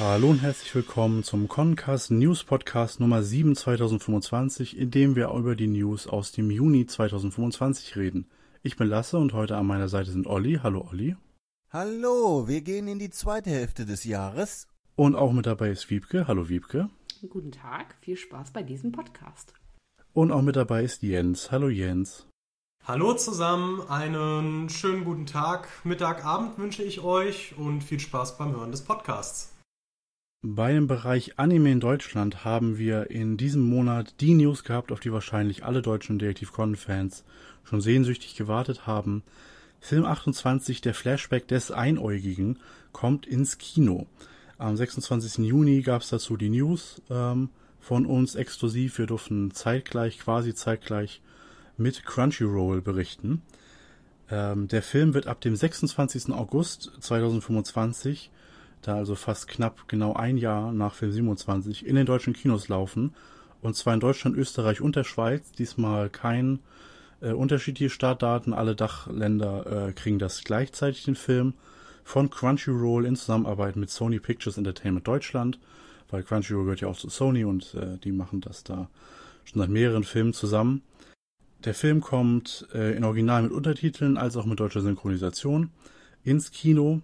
Hallo und herzlich willkommen zum Concast News Podcast Nummer 7 2025, in dem wir über die News aus dem Juni 2025 reden. Ich bin Lasse und heute an meiner Seite sind Olli. Hallo Olli. Hallo, wir gehen in die zweite Hälfte des Jahres. Und auch mit dabei ist Wiebke. Hallo Wiebke. Guten Tag, viel Spaß bei diesem Podcast. Und auch mit dabei ist Jens. Hallo Jens. Hallo zusammen, einen schönen guten Tag, Mittag, Abend wünsche ich euch und viel Spaß beim Hören des Podcasts. Bei dem Bereich Anime in Deutschland haben wir in diesem Monat die News gehabt, auf die wahrscheinlich alle deutschen Detektiv Conan-Fans schon sehnsüchtig gewartet haben. Film 28, der Flashback des Einäugigen, kommt ins Kino. Am 26. Juni gab es dazu die News von uns exklusiv. Wir durften quasi zeitgleich mit Crunchyroll berichten. Der Film wird ab dem 26. August 2025, da also fast knapp genau ein Jahr nach Film 27, in den deutschen Kinos laufen. Und zwar in Deutschland, Österreich und der Schweiz. Diesmal kein unterschiedliche Startdaten. Alle Dachländer kriegen das gleichzeitig, den Film. Von Crunchyroll in Zusammenarbeit mit Sony Pictures Entertainment Deutschland. Weil Crunchyroll gehört ja auch zu Sony und die machen das da schon seit mehreren Filmen zusammen. Der Film kommt in Original mit Untertiteln als auch mit deutscher Synchronisation ins Kino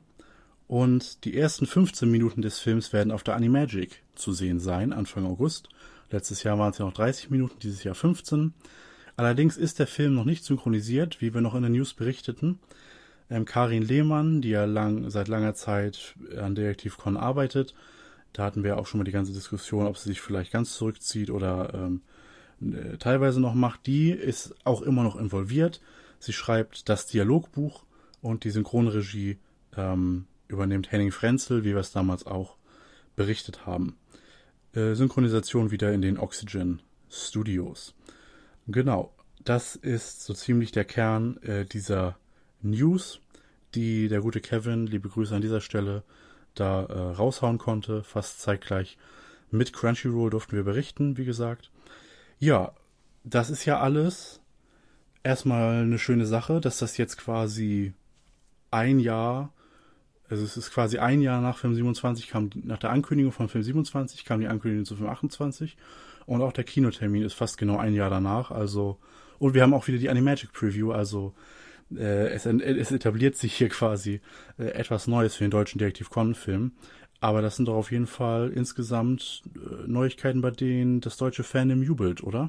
und die ersten 15 Minuten des Films werden auf der Animagic zu sehen sein, Anfang August. Letztes Jahr waren es ja noch 30 Minuten, dieses Jahr 15. Allerdings ist der Film noch nicht synchronisiert, wie wir noch in den News berichteten. Karin Lehmann, die ja seit langer Zeit an Detektiv Conan arbeitet, da hatten wir auch schon mal die ganze Diskussion, ob sie sich vielleicht ganz zurückzieht oder teilweise noch macht, die ist auch immer noch involviert. Sie schreibt das Dialogbuch und die Synchronregie übernimmt Henning Frenzel, wie wir es damals auch berichtet haben. Synchronisation wieder in den Oxygen Studios. Genau, das ist so ziemlich der Kern dieser News, die der gute Kevin, liebe Grüße an dieser Stelle, da raushauen konnte. Fast zeitgleich mit Crunchyroll durften wir berichten, wie gesagt. Ja, das ist ja alles erstmal eine schöne Sache, dass das jetzt quasi ein Jahr, also es ist quasi ein Jahr nach Film 27, nach der Ankündigung von Film 27 kam die Ankündigung zu Film 28 und auch der Kinotermin ist fast genau ein Jahr danach, also, und wir haben auch wieder die Animagic Preview, also es etabliert sich hier quasi etwas Neues für den deutschen Detektiv Conan-Film. Aber das sind doch auf jeden Fall insgesamt Neuigkeiten, bei denen das deutsche Fandom jubelt, oder?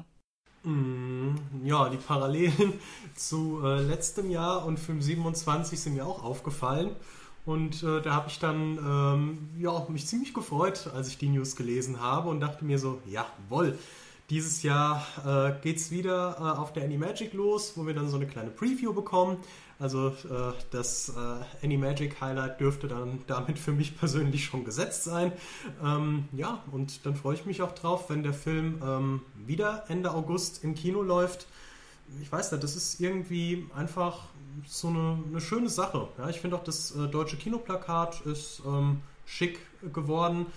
Ja, die Parallelen zu letztem Jahr und Film 27 sind mir auch aufgefallen. Und da habe ich dann mich ziemlich gefreut, als ich die News gelesen habe und dachte mir so, jawohl, dieses Jahr geht's wieder auf der Animagic los, wo wir dann so eine kleine Preview bekommen. Also das Animagic Highlight dürfte dann damit für mich persönlich schon gesetzt sein. Und dann freue ich mich auch drauf, wenn der Film wieder Ende August im Kino läuft. Ich weiß nicht, das ist irgendwie einfach so eine schöne Sache. Ja, ich finde auch, das deutsche Kinoplakat ist schick geworden.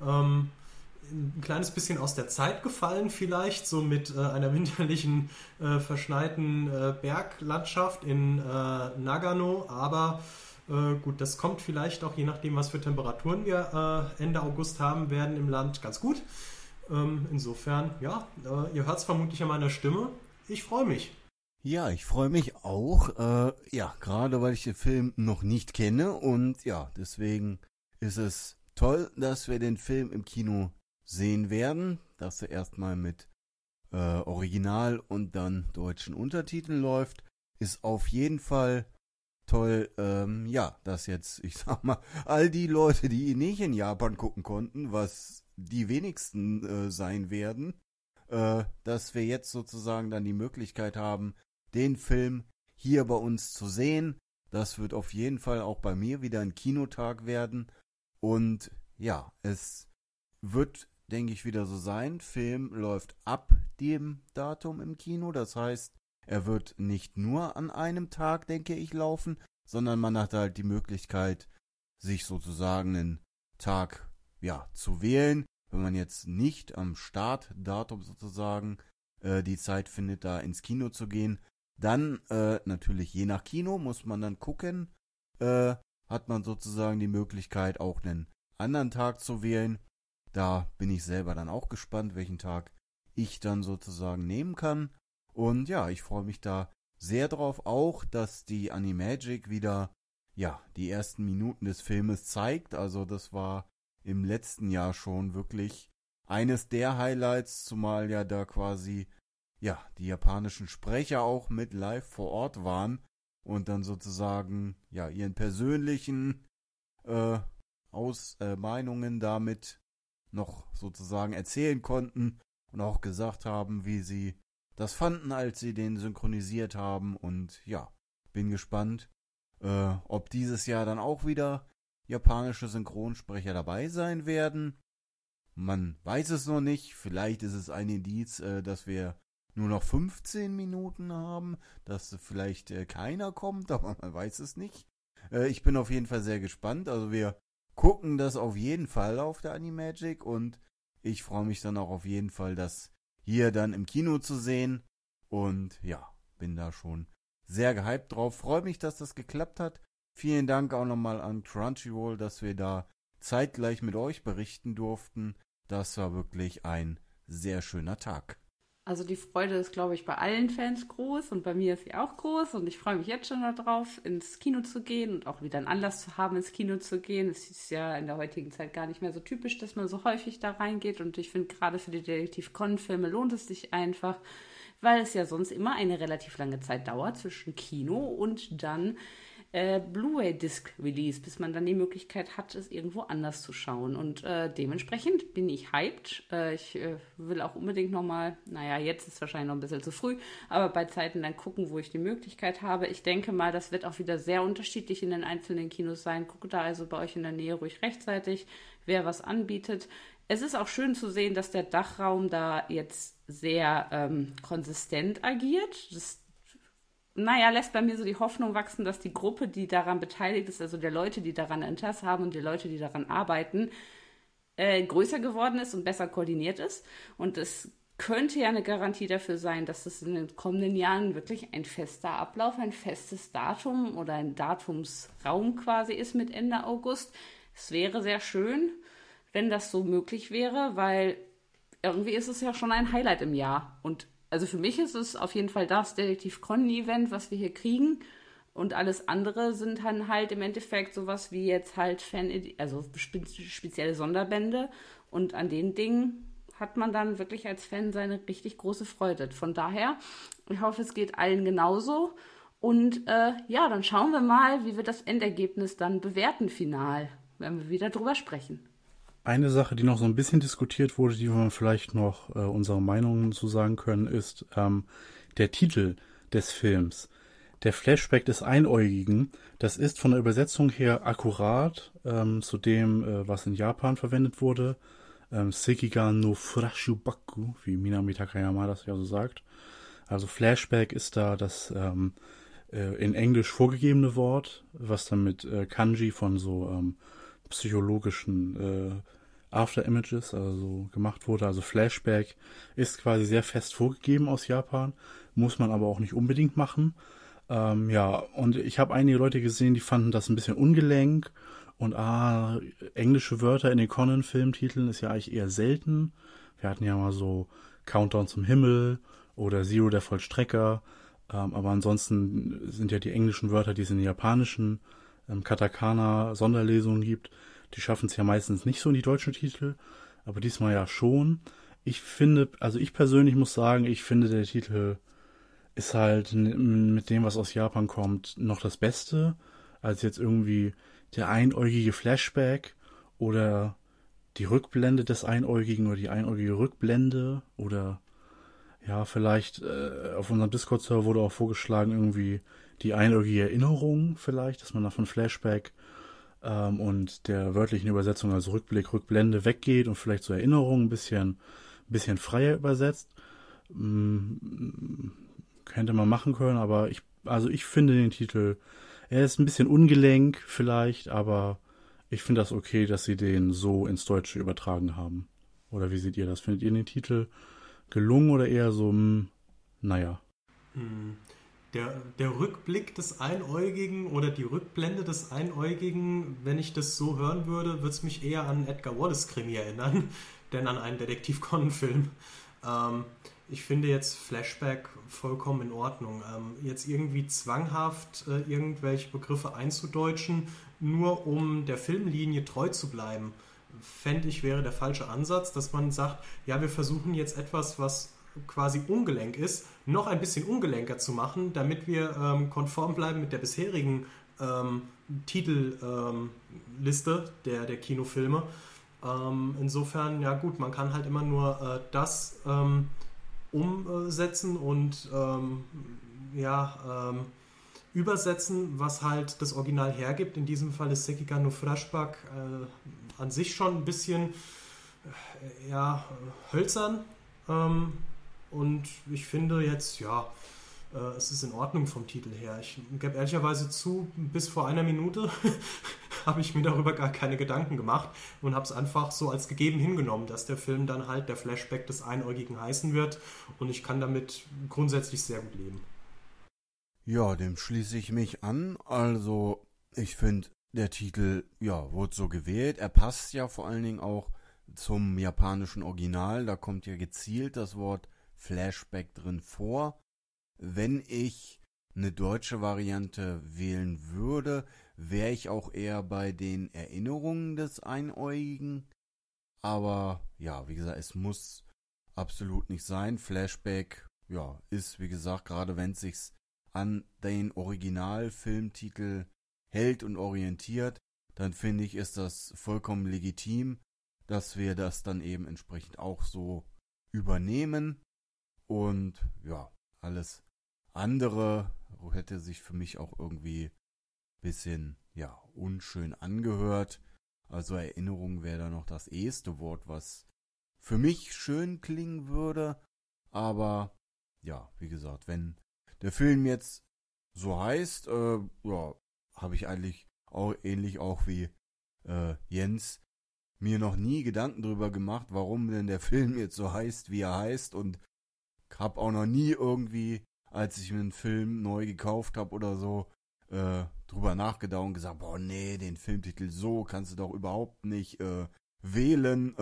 Ein kleines bisschen aus der Zeit gefallen vielleicht, so mit einer winterlichen, verschneiten Berglandschaft in Nagano, aber gut, das kommt vielleicht auch, je nachdem, was für Temperaturen wir Ende August haben werden im Land, ganz gut. Insofern, ihr hört es vermutlich an meiner Stimme. Ich freue mich. Ja, ich freue mich auch, gerade weil ich den Film noch nicht kenne und ja, deswegen ist es toll, dass wir den Film im Kino sehen werden, dass er erstmal mit Original und dann deutschen Untertiteln läuft, ist auf jeden Fall toll, dass jetzt, ich sag mal, all die Leute, die nicht in Japan gucken konnten, was die wenigsten sein werden, dass wir jetzt sozusagen dann die Möglichkeit haben, den Film hier bei uns zu sehen. Das wird auf jeden Fall auch bei mir wieder ein Kinotag werden und ja, es wird, denke ich, wieder so sein. Film läuft ab dem Datum im Kino. Das heißt, er wird nicht nur an einem Tag, denke ich, laufen, sondern man hat halt die Möglichkeit, sich sozusagen einen Tag, zu wählen. Wenn man jetzt nicht am Startdatum sozusagen die Zeit findet, da ins Kino zu gehen, dann natürlich je nach Kino muss man dann gucken, hat man sozusagen die Möglichkeit, auch einen anderen Tag zu wählen. Da bin ich selber dann auch gespannt, welchen Tag ich dann sozusagen nehmen kann. Und ja, ich freue mich da sehr drauf, auch dass die Animagic wieder die ersten Minuten des Filmes zeigt. Also das war im letzten Jahr schon wirklich eines der Highlights, zumal ja da quasi die japanischen Sprecher auch mit live vor Ort waren und dann sozusagen ihren persönlichen Meinungen damit noch sozusagen erzählen konnten und auch gesagt haben, wie sie das fanden, als sie den synchronisiert haben. Und bin gespannt, ob dieses Jahr dann auch wieder japanische Synchronsprecher dabei sein werden. Man weiß es noch nicht. Vielleicht ist es ein Indiz, dass wir nur noch 15 Minuten haben, dass vielleicht keiner kommt, aber man weiß es nicht. Ich bin auf jeden Fall sehr gespannt. Also wir gucken das auf jeden Fall auf der Animagic und ich freue mich dann auch auf jeden Fall, das hier dann im Kino zu sehen. Und bin da schon sehr gehypt drauf. Freue mich, dass das geklappt hat. Vielen Dank auch nochmal an Crunchyroll, dass wir da zeitgleich mit euch berichten durften. Das war wirklich ein sehr schöner Tag. Also die Freude ist, glaube ich, bei allen Fans groß und bei mir ist sie auch groß und ich freue mich jetzt schon darauf, ins Kino zu gehen und auch wieder einen Anlass zu haben, ins Kino zu gehen. Es ist ja in der heutigen Zeit gar nicht mehr so typisch, dass man so häufig da reingeht und ich finde, gerade für die Detektiv-Conan-Filme lohnt es sich einfach, weil es ja sonst immer eine relativ lange Zeit dauert zwischen Kino und dann Blu-ray-Disc-Release, bis man dann die Möglichkeit hat, es irgendwo anders zu schauen. Und dementsprechend bin ich hyped. Ich will auch unbedingt nochmal, jetzt ist es wahrscheinlich noch ein bisschen zu früh, aber bei Zeiten dann gucken, wo ich die Möglichkeit habe. Ich denke mal, das wird auch wieder sehr unterschiedlich in den einzelnen Kinos sein. Gucke da also bei euch in der Nähe ruhig rechtzeitig, wer was anbietet. Es ist auch schön zu sehen, dass der Dachraum da jetzt sehr konsistent agiert. Das lässt bei mir so die Hoffnung wachsen, dass die Gruppe, die daran beteiligt ist, also der Leute, die daran Interesse haben und die Leute, die daran arbeiten, größer geworden ist und besser koordiniert ist. Und es könnte ja eine Garantie dafür sein, dass es in den kommenden Jahren wirklich ein fester Ablauf, ein festes Datum oder ein Datumsraum quasi ist mit Ende August. Es wäre sehr schön, wenn das so möglich wäre, weil irgendwie ist es ja schon ein Highlight im Jahr. Und also für mich ist es auf jeden Fall das Detektiv-Conan-Event, was wir hier kriegen. Und alles andere sind dann halt im Endeffekt sowas wie jetzt halt spezielle Sonderbände. Und an den Dingen hat man dann wirklich als Fan seine richtig große Freude. Von daher, ich hoffe, es geht allen genauso. Und dann schauen wir mal, wie wir das Endergebnis dann bewerten final, wenn wir wieder drüber sprechen. Eine Sache, die noch so ein bisschen diskutiert wurde, die wir vielleicht noch unsere Meinungen zu sagen können, ist der Titel des Films. Der Flashback des Einäugigen, das ist von der Übersetzung her akkurat zu dem, was in Japan verwendet wurde. Sekiga no Furashubaku, wie Minami Takayama das ja so sagt. Also Flashback ist da das in Englisch vorgegebene Wort, was dann mit Kanji von so psychologischen After-Images also gemacht wurde. Also Flashback ist quasi sehr fest vorgegeben aus Japan, muss man aber auch nicht unbedingt machen. Und ich habe einige Leute gesehen, die fanden das ein bisschen ungelenk und englische Wörter in den Conan-Filmtiteln ist ja eigentlich eher selten. Wir hatten ja mal so Countdown zum Himmel oder Zero der Vollstrecker, aber ansonsten sind ja die englischen Wörter, die es in den japanischen Katakana-Sonderlesungen gibt, die schaffen es ja meistens nicht so in die deutschen Titel, aber diesmal ja schon. Ich persönlich muss sagen, ich finde, der Titel ist halt mit dem, was aus Japan kommt, noch das Beste, als jetzt irgendwie der einäugige Flashback oder die Rückblende des Einäugigen oder die einäugige Rückblende oder vielleicht auf unserem Discord-Server wurde auch vorgeschlagen, irgendwie die einäugige Erinnerung vielleicht, dass man da von Flashback und der wörtlichen Übersetzung, also Rückblick, Rückblende, weggeht und vielleicht zur Erinnerung ein bisschen freier übersetzt. Könnte man machen können, aber ich finde den Titel, er ist ein bisschen ungelenk vielleicht, aber ich finde das okay, dass sie den so ins Deutsche übertragen haben. Oder wie seht ihr das? Findet ihr den Titel gelungen oder eher so, naja? der Rückblick des Einäugigen oder die Rückblende des Einäugigen, wenn ich das so hören würde, würde es mich eher an Edgar Wallace-Krimi erinnern, denn an einen Detektiv-Conan-Film. Ich finde jetzt Flashback vollkommen in Ordnung. Jetzt irgendwie zwanghaft irgendwelche Begriffe einzudeutschen, nur um der Filmlinie treu zu bleiben, fände ich, wäre der falsche Ansatz, dass man sagt, ja, wir versuchen jetzt etwas, was quasi ungelenk ist, noch ein bisschen ungelenker zu machen, damit wir konform bleiben mit der bisherigen Titelliste der Kinofilme. Insofern, ja gut, man kann halt immer nur das umsetzen und übersetzen, was halt das Original hergibt. In diesem Fall ist Sekiga no Flashback an sich schon ein bisschen hölzern. Und ich finde jetzt, es ist in Ordnung vom Titel her. Ich gebe ehrlicherweise zu, bis vor einer Minute habe ich mir darüber gar keine Gedanken gemacht und habe es einfach so als gegeben hingenommen, dass der Film dann halt der Flashback des Einäugigen heißen wird, und ich kann damit grundsätzlich sehr gut leben. Ja, dem schließe ich mich an. Also, ich finde, der Titel, wurde so gewählt. Er passt ja vor allen Dingen auch zum japanischen Original. Da kommt ja gezielt das Wort Flashback drin vor. Wenn ich eine deutsche Variante wählen würde, wäre ich auch eher bei den Erinnerungen des Einäugigen. Aber wie gesagt, es muss absolut nicht sein. Flashback, ist, wie gesagt, gerade wenn es sich an den Originalfilmtitel hält und orientiert, dann finde ich, ist das vollkommen legitim, dass wir das dann eben entsprechend auch so übernehmen. Und alles andere hätte sich für mich auch irgendwie ein bisschen unschön angehört. Also Erinnerung wäre da noch das erste Wort, was für mich schön klingen würde. Aber wie gesagt, wenn der Film jetzt so heißt, habe ich eigentlich auch ähnlich auch wie Jens mir noch nie Gedanken drüber gemacht, warum denn der Film jetzt so heißt, wie er heißt, und habe auch noch nie irgendwie, als ich mir einen Film neu gekauft habe oder so, drüber nachgedacht und gesagt, boah, nee, den Filmtitel so kannst du doch überhaupt nicht wählen.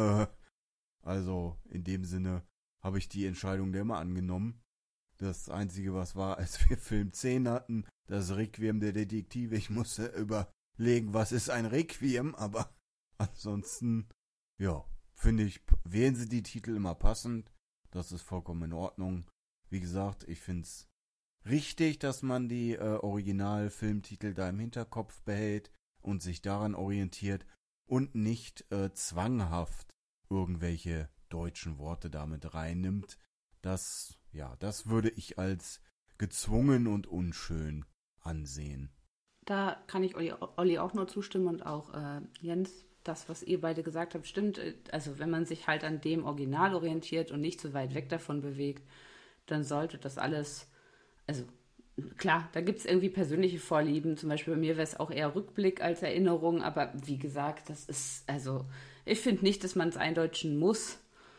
Also in dem Sinne habe ich die Entscheidung der immer angenommen. Das Einzige, was war, als wir Film 10 hatten, das Requiem der Detektive, ich musste überlegen, was ist ein Requiem, aber ansonsten, finde ich, wählen sie die Titel immer passend. Das ist vollkommen in Ordnung. Wie gesagt, ich finde es richtig, dass man die Original-Filmtitel da im Hinterkopf behält und sich daran orientiert und nicht zwanghaft irgendwelche deutschen Worte damit reinnimmt. Das würde ich als gezwungen und unschön ansehen. Da kann ich Olli auch nur zustimmen und auch Jens. Das, was ihr beide gesagt habt, stimmt. Also wenn man sich halt an dem Original orientiert und nicht zu weit weg davon bewegt, dann sollte das alles, also klar, da gibt es irgendwie persönliche Vorlieben. Zum Beispiel bei mir wäre es auch eher Rückblick als Erinnerung, aber wie gesagt, das ist, also ich finde nicht, dass man es eindeutschen muss.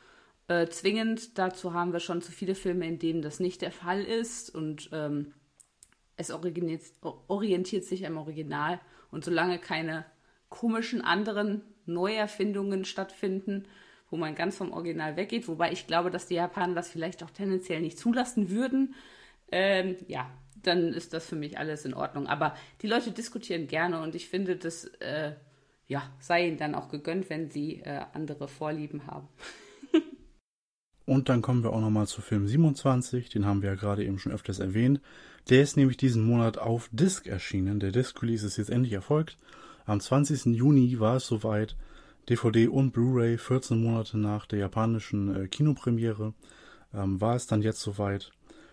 Zwingend, dazu haben wir schon zu viele Filme, in denen das nicht der Fall ist, und es orientiert sich am Original, und solange keine komischen anderen Neuerfindungen stattfinden, wo man ganz vom Original weggeht, wobei ich glaube, dass die Japaner das vielleicht auch tendenziell nicht zulassen würden, dann ist das für mich alles in Ordnung. Aber die Leute diskutieren gerne, und ich finde, das sei ihnen dann auch gegönnt, wenn sie andere Vorlieben haben. Und dann kommen wir auch nochmal zu Film 27, den haben wir ja gerade eben schon öfters erwähnt. Der ist nämlich diesen Monat auf Disc erschienen. Der Disc-Release ist jetzt endlich erfolgt. Am 20. Juni war es soweit. DVD und Blu-ray, 14 Monate nach der japanischen Kinopremiere, war es dann jetzt soweit.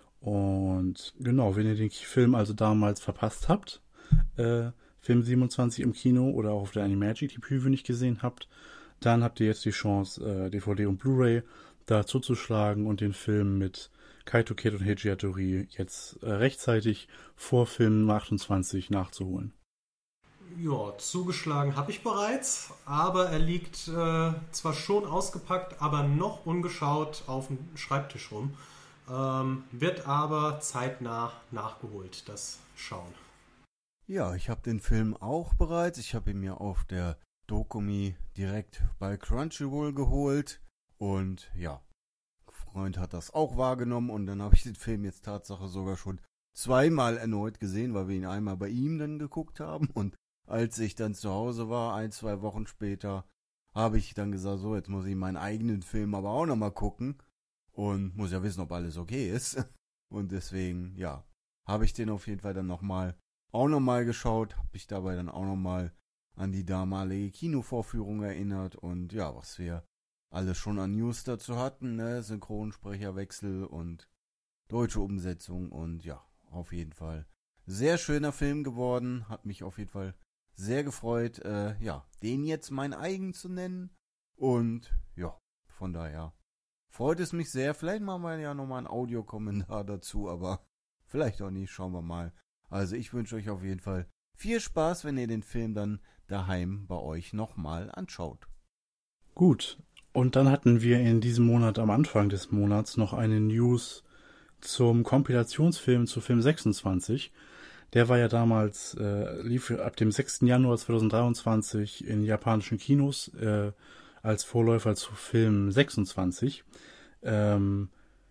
Und genau, wenn ihr den Film also damals verpasst habt, Film 27 im Kino oder auch auf der Animagic die Preview nicht gesehen habt, dann habt ihr jetzt die Chance, DVD und Blu-ray da zuzuschlagen und den Film mit Kaito Kid und Heiji Hattori jetzt rechtzeitig vor Film 28 nachzuholen. Ja, zugeschlagen habe ich bereits, aber er liegt zwar schon ausgepackt, aber noch ungeschaut auf dem Schreibtisch rum. wird aber zeitnah nachgeholt, das Schauen. Ja, ich habe den Film auch bereits. Ich habe ihn mir auf der Dokumi direkt bei Crunchyroll geholt. Und ja, ein Freund hat das auch wahrgenommen. Und dann habe ich den Film jetzt Tatsache sogar schon zweimal erneut gesehen, weil wir ihn einmal bei ihm dann geguckt haben. Und als ich dann zu Hause war, 1-2 Wochen später, habe ich dann gesagt, so, jetzt muss ich meinen eigenen Film aber auch nochmal gucken. Und muss ja wissen, ob alles okay ist. Und deswegen, ja, habe ich den auf jeden Fall dann auch nochmal geschaut, habe mich dabei dann auch nochmal an die damalige Kinovorführung erinnert und ja, was wir alles schon an News dazu hatten, ne? Synchronsprecherwechsel und deutsche Umsetzung und ja, auf jeden Fall sehr schöner Film geworden, hat mich auf jeden Fall sehr gefreut, ja, den jetzt mein eigen zu nennen und ja, von daher freut es mich sehr, vielleicht machen wir ja nochmal einen Audiokommentar dazu, aber vielleicht auch nicht, schauen wir mal. Also ich wünsche euch auf jeden Fall viel Spaß, wenn ihr den Film dann daheim bei euch nochmal anschaut. Gut, und dann hatten wir in diesem Monat, am Anfang des Monats, noch eine News zum Kompilationsfilm zu Film 26. Der war ja damals, lief ab dem 6. Januar 2023 in japanischen Kinos als Vorläufer zu Film 26. Die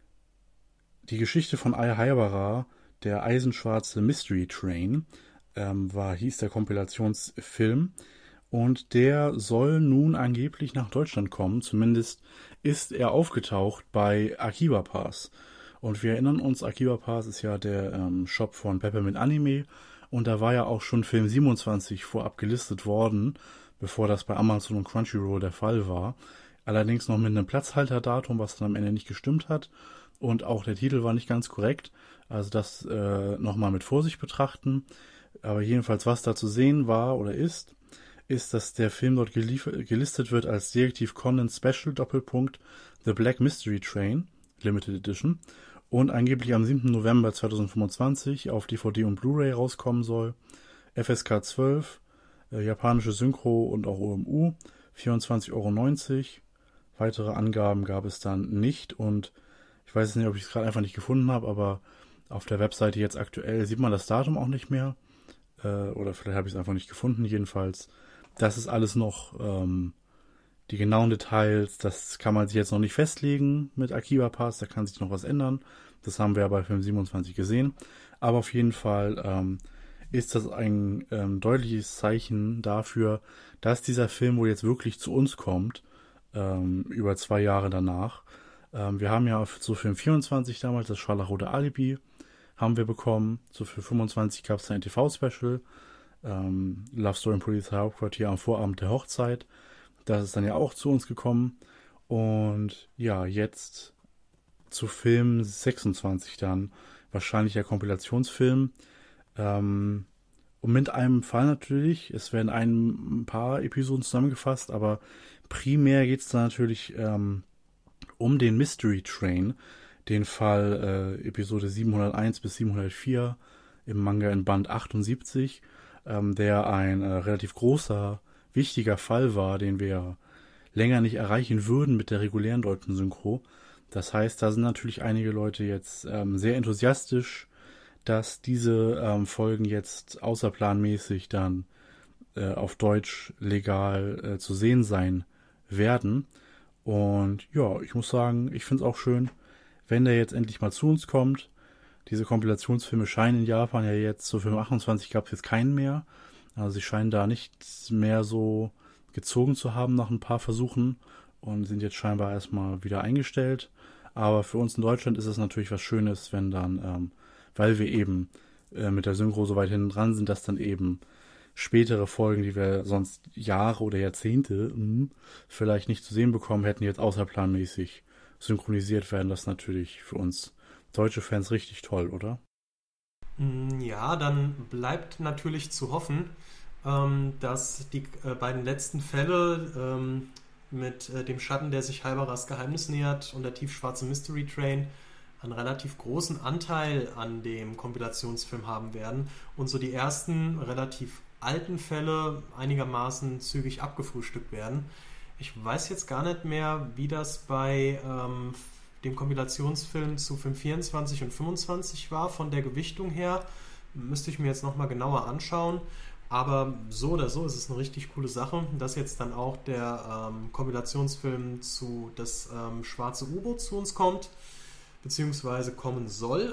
Geschichte von Ai Haibara, der eisenschwarze Mystery Train, hieß der Kompilationsfilm und der soll nun angeblich nach Deutschland kommen. Zumindest ist er aufgetaucht bei Akiba Pass. Und wir erinnern uns, Akiba Pass ist ja der Shop von Peppermint Anime und da war ja auch schon Film 27 vorab gelistet worden, bevor das bei Amazon und Crunchyroll der Fall war. Allerdings noch mit einem Platzhalterdatum, was dann am Ende nicht gestimmt hat. Und auch der Titel war nicht ganz korrekt. Also das nochmal mit Vorsicht betrachten. Aber jedenfalls, was da zu sehen war oder ist, dass der Film dort gelistet wird als Detektiv Conan Special Doppelpunkt The Black Mystery Train Limited Edition und angeblich am 7. November 2025 auf DVD und Blu-ray rauskommen soll. FSK 12, japanische Synchro und auch OMU, 24,90 €. Weitere Angaben gab es dann nicht und ich weiß nicht, ob ich es gerade einfach nicht gefunden habe, aber auf der Webseite jetzt aktuell sieht man das Datum auch nicht mehr. Oder vielleicht habe ich es einfach nicht gefunden. Jedenfalls, das ist alles noch die genauen Details. Das kann man sich jetzt noch nicht festlegen mit Akiba Pass. Da kann sich noch was ändern. Das haben wir ja bei Film 27 gesehen. Aber auf jeden Fall ist das ein deutliches Zeichen dafür, dass dieser Film wohl jetzt wirklich zu uns kommt. Über 2 Jahre danach. Wir haben ja zu Film 24 damals das Scharlachrote Alibi haben wir bekommen. Zu Film 25 gab es ein TV-Special. Love Story im Polizeihauptquartier am Vorabend der Hochzeit. Das ist dann ja auch zu uns gekommen. Und ja, jetzt zu Film 26 dann. Wahrscheinlich der Kompilationsfilm. Und mit einem Fall natürlich. Es werden ein paar Episoden zusammengefasst, aber primär geht es da natürlich um den Mystery Train, den Fall Episode 701 bis 704 im Manga in Band 78, der ein relativ großer, wichtiger Fall war, den wir länger nicht erreichen würden mit der regulären deutschen Synchro. Das heißt, da sind natürlich einige Leute jetzt sehr enthusiastisch, dass diese Folgen jetzt außerplanmäßig dann auf Deutsch legal zu sehen sein werden. Und ja, ich muss sagen, ich finde es auch schön, wenn der jetzt endlich mal zu uns kommt. Diese Kompilationsfilme scheinen in Japan ja jetzt, zu Film 28 gab es jetzt keinen mehr. Also sie scheinen da nicht mehr so gezogen zu haben nach ein paar Versuchen und sind jetzt scheinbar erstmal wieder eingestellt. Aber für uns in Deutschland ist es natürlich was Schönes, wenn dann, weil wir eben mit der Synchro so weit hinten dran sind, dass dann eben spätere Folgen, die wir sonst Jahre oder Jahrzehnte vielleicht nicht zu sehen bekommen hätten, jetzt außerplanmäßig synchronisiert werden. Das ist natürlich für uns deutsche Fans richtig toll, oder? Ja, dann bleibt natürlich zu hoffen, dass die beiden letzten Fälle mit dem Schatten, der sich Haibaras Geheimnis nähert und der tiefschwarze Mystery Train einen relativ großen Anteil an dem Kompilationsfilm haben werden und so die ersten relativ alten Fälle einigermaßen zügig abgefrühstückt werden. Ich weiß jetzt gar nicht mehr, wie das bei dem Kompilationsfilm zu Film 24 und 25 war, von der Gewichtung her. Müsste ich mir jetzt nochmal genauer anschauen. Aber so oder so ist es eine richtig coole Sache, dass jetzt dann auch der Kompilationsfilm zu das Schwarze U-Boot zu uns kommt, beziehungsweise kommen soll.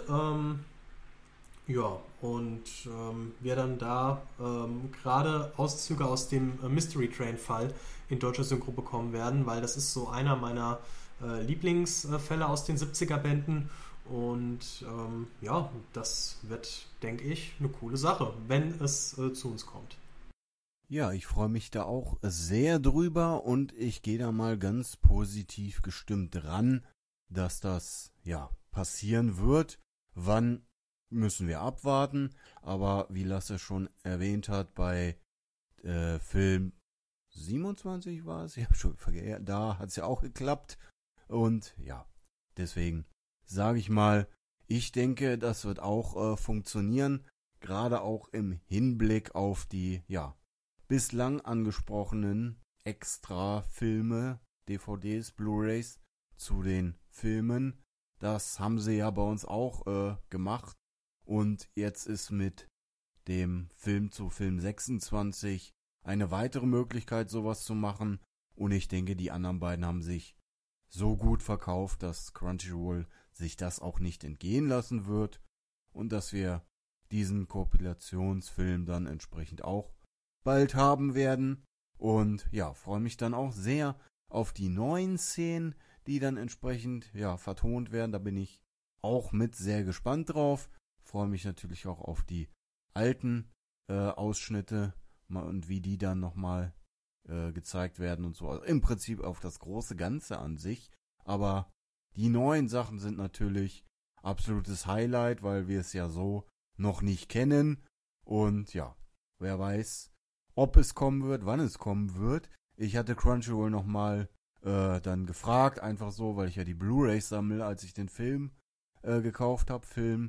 Ja, und wir dann da gerade Auszüge aus dem Mystery Train-Fall in deutscher Synchro bekommen werden, weil das ist so einer meiner Lieblingsfälle aus den 70er-Bänden. Und ja, das wird, denke ich, eine coole Sache, wenn es zu uns kommt. Ja, ich freue mich da auch sehr drüber und ich gehe da mal ganz positiv gestimmt ran, dass das ja passieren wird. Wann müssen wir abwarten, aber wie Lasse schon erwähnt hat, bei Film 27 war es, ich habe schon vergessen, da hat es ja auch geklappt und ja, deswegen sage ich mal, ich denke, das wird auch funktionieren, gerade auch im Hinblick auf die, ja, bislang angesprochenen Extra-Filme, DVDs, Blu-rays zu den Filmen. Das haben sie ja bei uns auch gemacht und jetzt ist mit dem Film zu Film 26 eine weitere Möglichkeit, sowas zu machen und ich denke, die anderen beiden haben sich so gut verkauft, dass Crunchyroll sich das auch nicht entgehen lassen wird und dass wir diesen Kompilationsfilm dann entsprechend auch bald haben werden. Und ja, freue mich dann auch sehr auf die neuen Szenen, die dann entsprechend ja vertont werden. Da bin ich auch mit sehr gespannt drauf. Freue mich natürlich auch auf die alten Ausschnitte und wie die dann nochmal gezeigt werden und so. Also im Prinzip auf das große Ganze an sich. Aber die neuen Sachen sind natürlich absolutes Highlight, weil wir es ja so noch nicht kennen. Und ja, wer weiß, ob es kommen wird, wann es kommen wird. Ich hatte Crunchyroll nochmal dann gefragt, einfach so, weil ich ja die Blu-rays sammle, als ich den Film gekauft habe, Film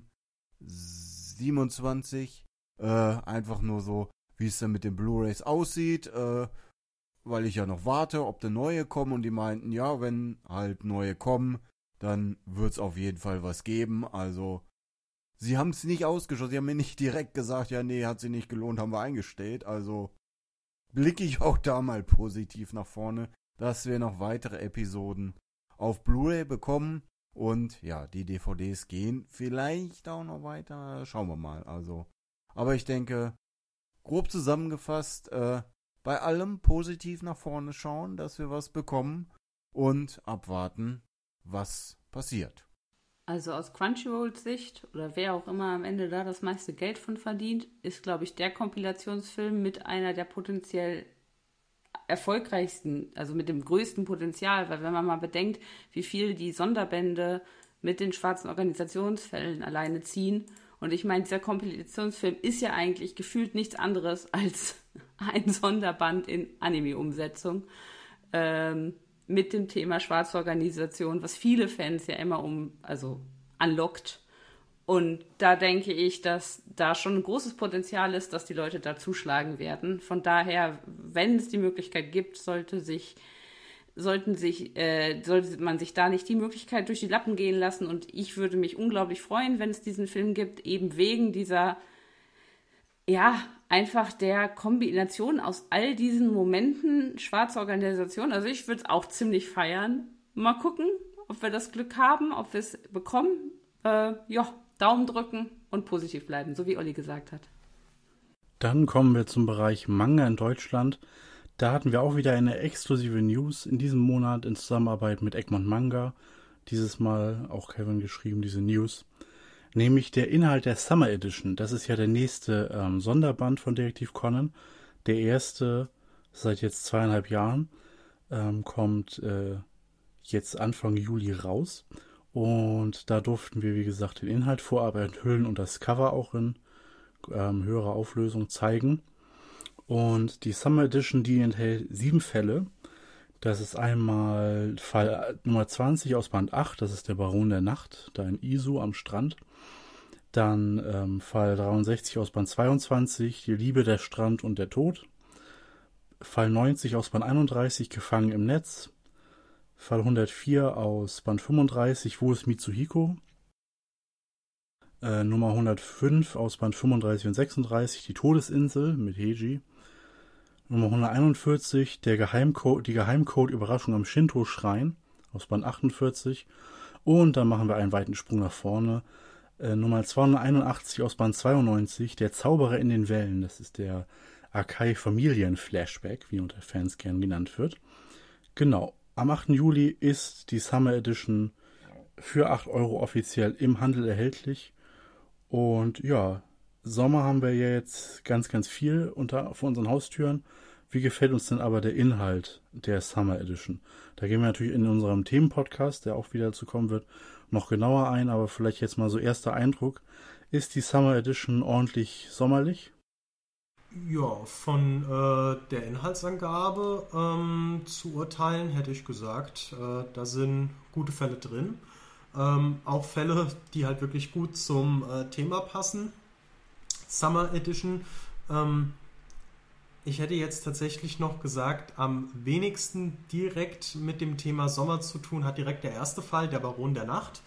27. Einfach nur so, wie es dann mit den Blu-rays aussieht, weil ich ja noch warte, ob da neue kommen. Und die meinten, ja, wenn halt neue kommen, dann wird es auf jeden Fall was geben. Also, sie haben es nicht ausgeschlossen. Sie haben mir nicht direkt gesagt, ja, nee, hat sich nicht gelohnt, haben wir eingestellt. Also, blicke ich auch da mal positiv nach vorne, dass wir noch weitere Episoden auf Blu-ray bekommen. Und ja, die DVDs gehen vielleicht auch noch weiter. Schauen wir mal. Also, aber ich denke, grob zusammengefasst, bei allem positiv nach vorne schauen, dass wir was bekommen und abwarten, was passiert. Also aus Crunchyrolls Sicht, oder wer auch immer am Ende da das meiste Geld von verdient, ist, glaube ich, der Kompilationsfilm mit einer der potenziell erfolgreichsten, also mit dem größten Potenzial, weil wenn man mal bedenkt, wie viel die Sonderbände mit den schwarzen Organisationsfällen alleine ziehen, und ich meine, dieser Kompilationsfilm ist ja eigentlich gefühlt nichts anderes als ein Sonderband in Anime-Umsetzung, mit dem Thema schwarze Organisation, was viele Fans ja immer anlockt. Und da denke ich, dass da schon ein großes Potenzial ist, dass die Leute da zuschlagen werden. Von daher, wenn es die Möglichkeit gibt, sollte man sich da nicht die Möglichkeit durch die Lappen gehen lassen. Und ich würde mich unglaublich freuen, wenn es diesen Film gibt, eben wegen dieser, ja, einfach der Kombination aus all diesen Momenten, schwarze Organisation. Also ich würde es auch ziemlich feiern. Mal gucken, ob wir das Glück haben, ob wir es bekommen. Ja, Daumen drücken und positiv bleiben, so wie Olli gesagt hat. Dann kommen wir zum Bereich Manga in Deutschland. Da hatten wir auch wieder eine exklusive News in diesem Monat in Zusammenarbeit mit Egmont Manga. Dieses Mal auch Kevin geschrieben, diese News. Nämlich der Inhalt der Summer Edition. Das ist ja der nächste Sonderband von Detektiv Conan. Der erste seit jetzt 2,5 Jahren. Kommt jetzt Anfang Juli raus. Und da durften wir, wie gesagt, den Inhalt vorab enthüllen und das Cover auch in höherer Auflösung zeigen. Und die Summer Edition, die enthält 7 Fälle. Das ist einmal Fall Nummer 20 aus Band 8, das ist der Baron der Nacht, da in Izu am Strand. Dann Fall 63 aus Band 22, die Liebe, der Strand und der Tod. Fall 90 aus Band 31, Gefangen im Netz. Fall 104 aus Band 35, Wo ist Mitsuhiko? Nummer 105 aus Band 35 und 36, Die Todesinsel mit Heiji. Nummer 141, die Geheimcode-Überraschung am Shinto-Schrein aus Band 48. Und dann machen wir einen weiten Sprung nach vorne. Nummer 281 aus Band 92, Der Zauberer in den Wellen. Das ist der Akai-Familien-Flashback, wie unter Fans gern genannt wird. Genau, am 8. Juli ist die Summer Edition für 8 Euro offiziell im Handel erhältlich. Und ja, Sommer haben wir ja jetzt ganz, ganz viel vor unseren Haustüren. Wie gefällt uns denn aber der Inhalt der Summer Edition? Da gehen wir natürlich in unserem Themenpodcast, der auch wieder dazu kommen wird, noch genauer ein, aber vielleicht jetzt mal so erster Eindruck. Ist die Summer Edition ordentlich sommerlich? Ja, von der Inhaltsangabe zu urteilen, hätte ich gesagt, da sind gute Fälle drin. Auch Fälle, die halt wirklich gut zum Thema passen. Summer Edition. Ich hätte jetzt tatsächlich noch gesagt, am wenigsten direkt mit dem Thema Sommer zu tun hat direkt der erste Fall, der Baron der Nacht.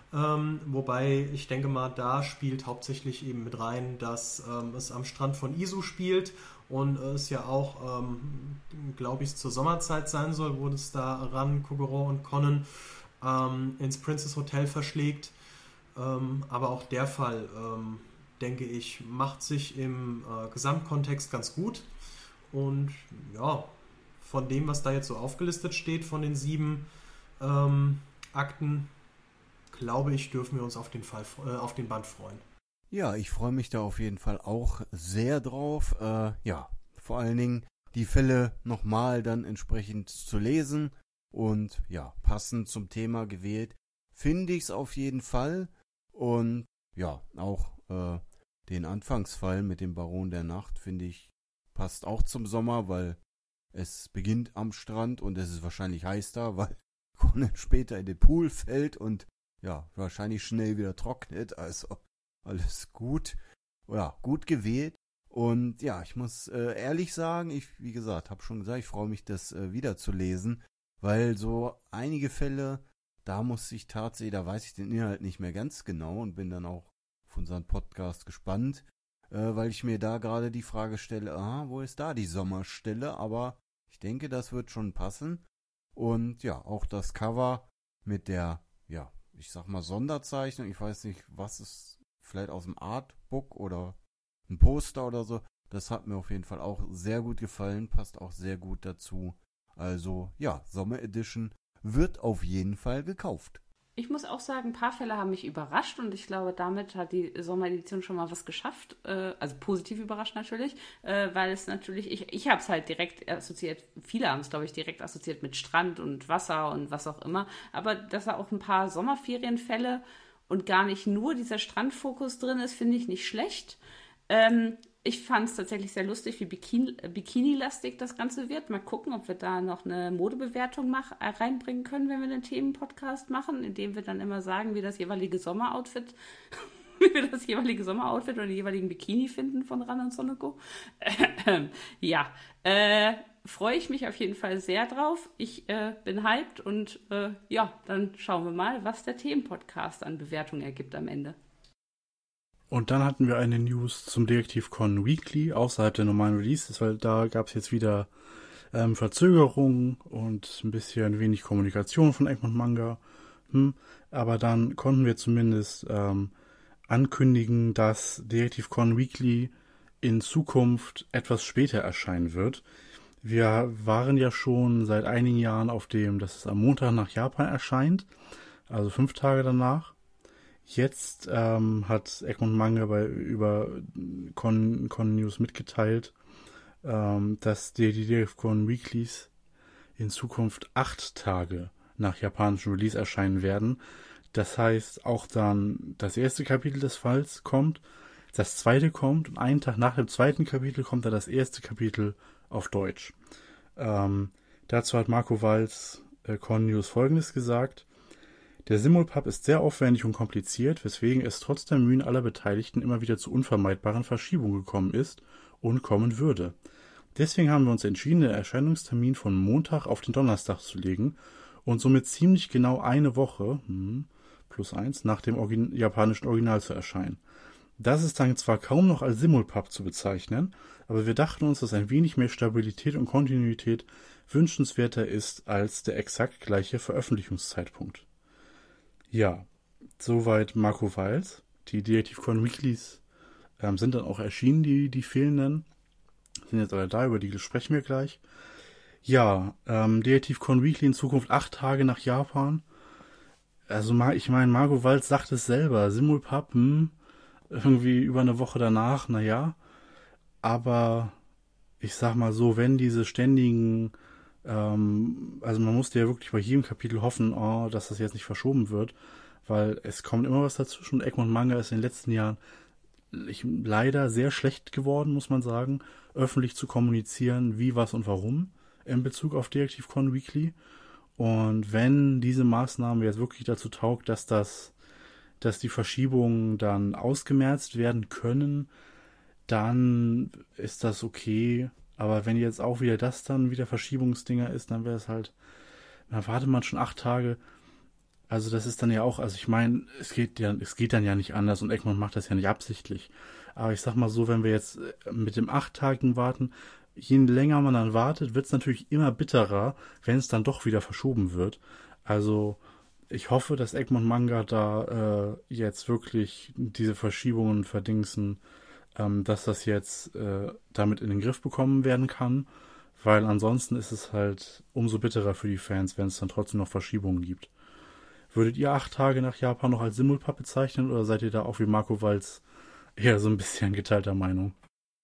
Wobei ich denke mal, da spielt hauptsächlich eben mit rein, dass es am Strand von Izu spielt und es ja auch, glaube ich, zur Sommerzeit sein soll, wo es da Ran, Kogoro und Conan ins Princess Hotel verschlägt. Aber auch der Fall, denke ich, macht sich im Gesamtkontext ganz gut. Und ja, von dem, was da jetzt so aufgelistet steht, von den 7 Akten, glaube ich, dürfen wir uns auf den Band freuen. Ja, ich freue mich da auf jeden Fall auch sehr drauf. Ja, vor allen Dingen die Fälle nochmal dann entsprechend zu lesen und ja, passend zum Thema gewählt, finde ich es auf jeden Fall. Und ja, auch den Anfangsfall mit dem Baron der Nacht, finde ich, passt auch zum Sommer, weil es beginnt am Strand und es ist wahrscheinlich heiß da, weil Conan später in den Pool fällt und ja, wahrscheinlich schnell wieder trocknet, also alles gut. Ja, gut gewählt. Und ja, ich muss ehrlich sagen, wie gesagt, habe schon gesagt, ich freue mich, das wieder zu lesen, weil so einige Fälle, da muss ich tatsächlich, da weiß ich den Inhalt nicht mehr ganz genau und bin dann auch auf unseren Podcast gespannt, weil ich mir da gerade die Frage stelle, wo ist da die Sommerstelle? Aber ich denke, das wird schon passen. Und ja, auch das Cover mit der, ja, ich sag mal Sonderzeichnung, ich weiß nicht, was ist, vielleicht aus dem Artbook oder ein Poster oder so, das hat mir auf jeden Fall auch sehr gut gefallen, passt auch sehr gut dazu. Also ja, Sommer Edition wird auf jeden Fall gekauft. Ich muss auch sagen, ein paar Fälle haben mich überrascht und ich glaube, damit hat die Sommeredition schon mal was geschafft. Also positiv überrascht natürlich, weil es natürlich, ich habe es halt direkt assoziiert, viele haben es, glaube ich, direkt assoziiert mit Strand und Wasser und was auch immer. Aber dass da auch ein paar Sommerferienfälle und gar nicht nur dieser Strandfokus drin ist, finde ich nicht schlecht. Ich fand es tatsächlich sehr lustig, wie Bikini-lastig das Ganze wird. Mal gucken, ob wir da noch eine Modebewertung reinbringen können, wenn wir einen Themenpodcast machen, indem wir dann immer sagen, wie wir das jeweilige Sommeroutfit oder den jeweiligen Bikini finden von Ran und Sonoko. Ja, freue ich mich auf jeden Fall sehr drauf. Ich bin hyped und ja, dann schauen wir mal, was der Themenpodcast an Bewertung ergibt am Ende. Und dann hatten wir eine News zum Detektiv-Con Weekly außerhalb der normalen Releases, weil da gab es jetzt wieder Verzögerungen und ein bisschen wenig Kommunikation von Egmont Manga. Aber dann konnten wir zumindest ankündigen, dass Detektiv-Con Weekly in Zukunft etwas später erscheinen wird. Wir waren ja schon seit einigen Jahren auf dem, dass es am Montag nach Japan erscheint, also 5 Tage danach. Jetzt hat Egmont Manga über Con News mitgeteilt, dass die Detektiv-Con Weeklies in Zukunft 8 Tage nach japanischem Release erscheinen werden. Das heißt, auch dann das erste Kapitel des Falls kommt, das zweite kommt und einen Tag nach dem zweiten Kapitel kommt dann das erste Kapitel auf Deutsch. Dazu hat Marco Walz Con News Folgendes gesagt: Der Simulpub ist sehr aufwendig und kompliziert, weswegen es trotz der Mühen aller Beteiligten immer wieder zu unvermeidbaren Verschiebungen gekommen ist und kommen würde. Deswegen haben wir uns entschieden, den Erscheinungstermin von Montag auf den Donnerstag zu legen und somit ziemlich genau eine Woche, +1, nach dem japanischen Original zu erscheinen. Das ist dann zwar kaum noch als Simulpub zu bezeichnen, aber wir dachten uns, dass ein wenig mehr Stabilität und Kontinuität wünschenswerter ist als der exakt gleiche Veröffentlichungszeitpunkt. Ja, soweit Marco Weils. Die Detektiv-Con Weeklies sind dann auch erschienen, die fehlenden. Sind jetzt alle da, über die sprechen wir gleich. Ja, Detektiv-Con Weekly in Zukunft 8 Tage nach Japan. Also ich meine, Marco Walz sagt es selber, Simulpub, irgendwie über eine Woche danach, naja. Aber ich sag mal so, wenn diese ständigen, also man musste ja wirklich bei jedem Kapitel hoffen, dass das jetzt nicht verschoben wird, weil es kommt immer was dazwischen und Egmont Manga ist in den letzten Jahren leider sehr schlecht geworden, muss man sagen, öffentlich zu kommunizieren, wie, was und warum in Bezug auf Detektiv-Con Weekly. Und wenn diese Maßnahme jetzt wirklich dazu taugt, dass die Verschiebungen dann ausgemerzt werden können, dann ist das okay. Aber wenn jetzt auch wieder das dann wieder Verschiebungsdinger ist, dann wäre es halt, dann wartet man schon 8 Tage. Also das ist dann ja auch, also ich meine, es geht dann ja nicht anders und Egmont macht das ja nicht absichtlich. Aber ich sag mal so, wenn wir jetzt mit dem 8 Tagen warten, je länger man dann wartet, wird es natürlich immer bitterer, wenn es dann doch wieder verschoben wird. Also ich hoffe, dass Egmont Manga da jetzt wirklich diese Verschiebungen verdingsen, dass das jetzt damit in den Griff bekommen werden kann, weil ansonsten ist es halt umso bitterer für die Fans, wenn es dann trotzdem noch Verschiebungen gibt. Würdet ihr 8 Tage nach Japan noch als Simulpub bezeichnen oder seid ihr da auch wie Marco Walz eher so ein bisschen geteilter Meinung?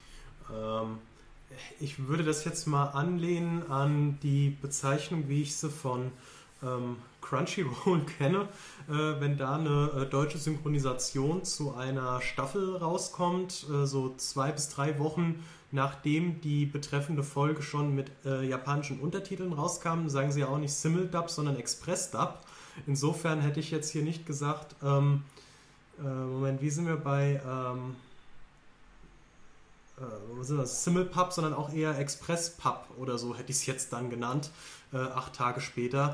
Ich würde das jetzt mal anlehnen an die Bezeichnung, wie ich sie von Crunchyroll kenne. Wenn da eine deutsche Synchronisation zu einer Staffel rauskommt, so 2 bis 3 Wochen nachdem die betreffende Folge schon mit japanischen Untertiteln rauskam, sagen sie ja auch nicht Simuldub, sondern Express-Dub. Insofern hätte ich jetzt hier nicht gesagt, Moment, wie sind wir bei Simulpub, sondern auch eher Express-Pub oder so hätte ich es jetzt dann genannt, 8 Tage später.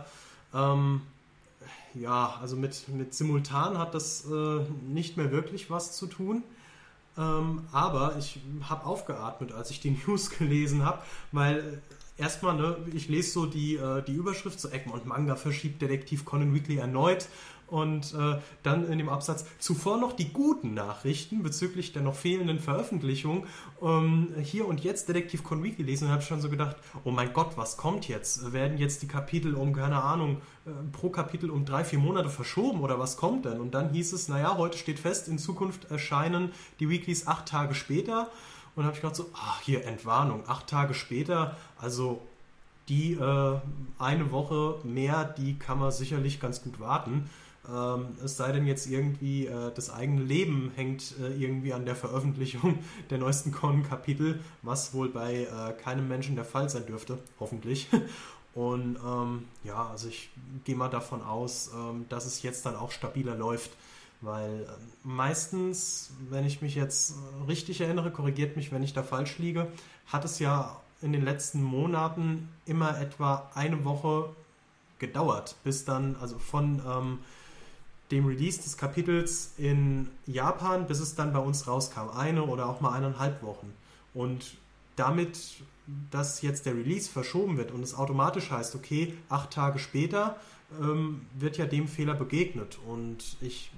Ja, also mit simultan hat das nicht mehr wirklich was zu tun. Aber ich habe aufgeatmet, als ich die News gelesen habe, weil erstmal, ich lese so die Überschrift, so Egmont Manga verschiebt Detektiv-Con Weekly erneut und dann in dem Absatz zuvor noch die guten Nachrichten bezüglich der noch fehlenden Veröffentlichung. Hier und jetzt Detektiv-Con Weekly lesen und habe schon so gedacht, oh mein Gott, was kommt jetzt? Werden jetzt die Kapitel keine Ahnung, pro Kapitel 3-4 Monate verschoben oder was kommt denn? Und dann hieß es, naja, heute steht fest, in Zukunft erscheinen die Weeklies 8 Tage später. Und habe ich gedacht so, hier Entwarnung, 8 Tage später, also die eine Woche mehr, die kann man sicherlich ganz gut warten. Es sei denn jetzt irgendwie, das eigene Leben hängt irgendwie an der Veröffentlichung der neuesten Con-Kapitel, was wohl bei keinem Menschen der Fall sein dürfte, hoffentlich. Und ja, also ich gehe mal davon aus, dass es jetzt dann auch stabiler läuft. Weil meistens, wenn ich mich jetzt richtig erinnere, korrigiert mich, wenn ich da falsch liege, hat es ja in den letzten Monaten immer etwa eine Woche gedauert, bis dann, also von dem Release des Kapitels in Japan, bis es dann bei uns rauskam. 1 oder auch mal 1,5 Wochen. Und damit, dass jetzt der Release verschoben wird und es automatisch heißt, okay, 8 Tage später, wird ja dem Fehler begegnet. Und ich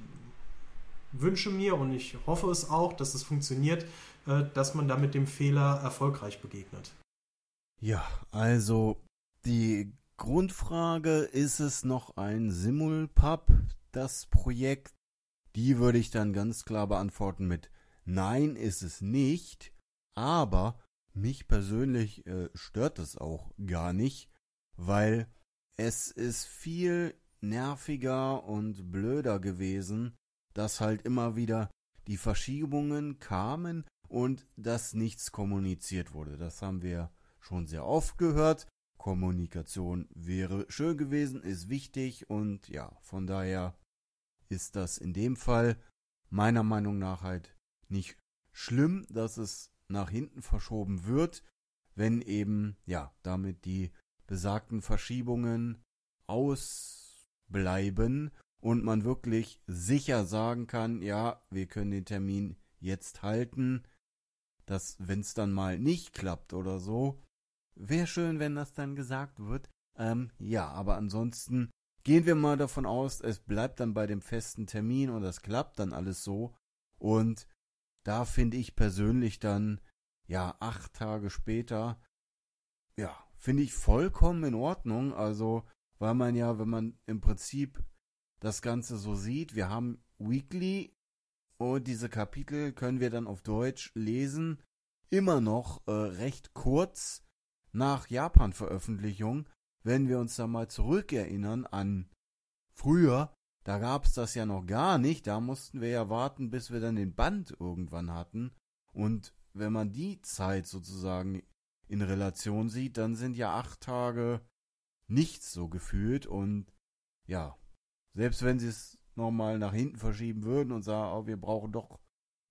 wünsche mir und ich hoffe es auch, dass es funktioniert, dass man damit dem Fehler erfolgreich begegnet. Ja, also die Grundfrage, ist es noch ein Simulpub, das Projekt? Die würde ich dann ganz klar beantworten mit Nein, ist es nicht, aber mich persönlich stört es auch gar nicht, weil es ist viel nerviger und blöder gewesen, dass halt immer wieder die Verschiebungen kamen und dass nichts kommuniziert wurde. Das haben wir schon sehr oft gehört. Kommunikation wäre schön gewesen, ist wichtig und ja, von daher ist das in dem Fall meiner Meinung nach halt nicht schlimm, dass es nach hinten verschoben wird, wenn eben ja damit die besagten Verschiebungen ausbleiben und man wirklich sicher sagen kann, ja, wir können den Termin jetzt halten, dass wenn es dann mal nicht klappt oder so, wäre schön, wenn das dann gesagt wird. Ja, aber ansonsten gehen wir mal davon aus, es bleibt dann bei dem festen Termin und das klappt dann alles so. Und da finde ich persönlich dann, ja, 8 Tage später, ja, finde ich vollkommen in Ordnung. Also, weil man ja, wenn man im Prinzip das Ganze so sieht, wir haben Weekly und diese Kapitel können wir dann auf Deutsch lesen, immer noch recht kurz nach Japan-Veröffentlichung. Wenn wir uns da mal zurückerinnern an früher, da gab es das ja noch gar nicht, da mussten wir ja warten, bis wir dann den Band irgendwann hatten. Und wenn man die Zeit sozusagen in Relation sieht, dann sind ja 8 Tage nichts so gefühlt. Und ja, selbst wenn sie es nochmal nach hinten verschieben würden und sagen, oh, wir brauchen doch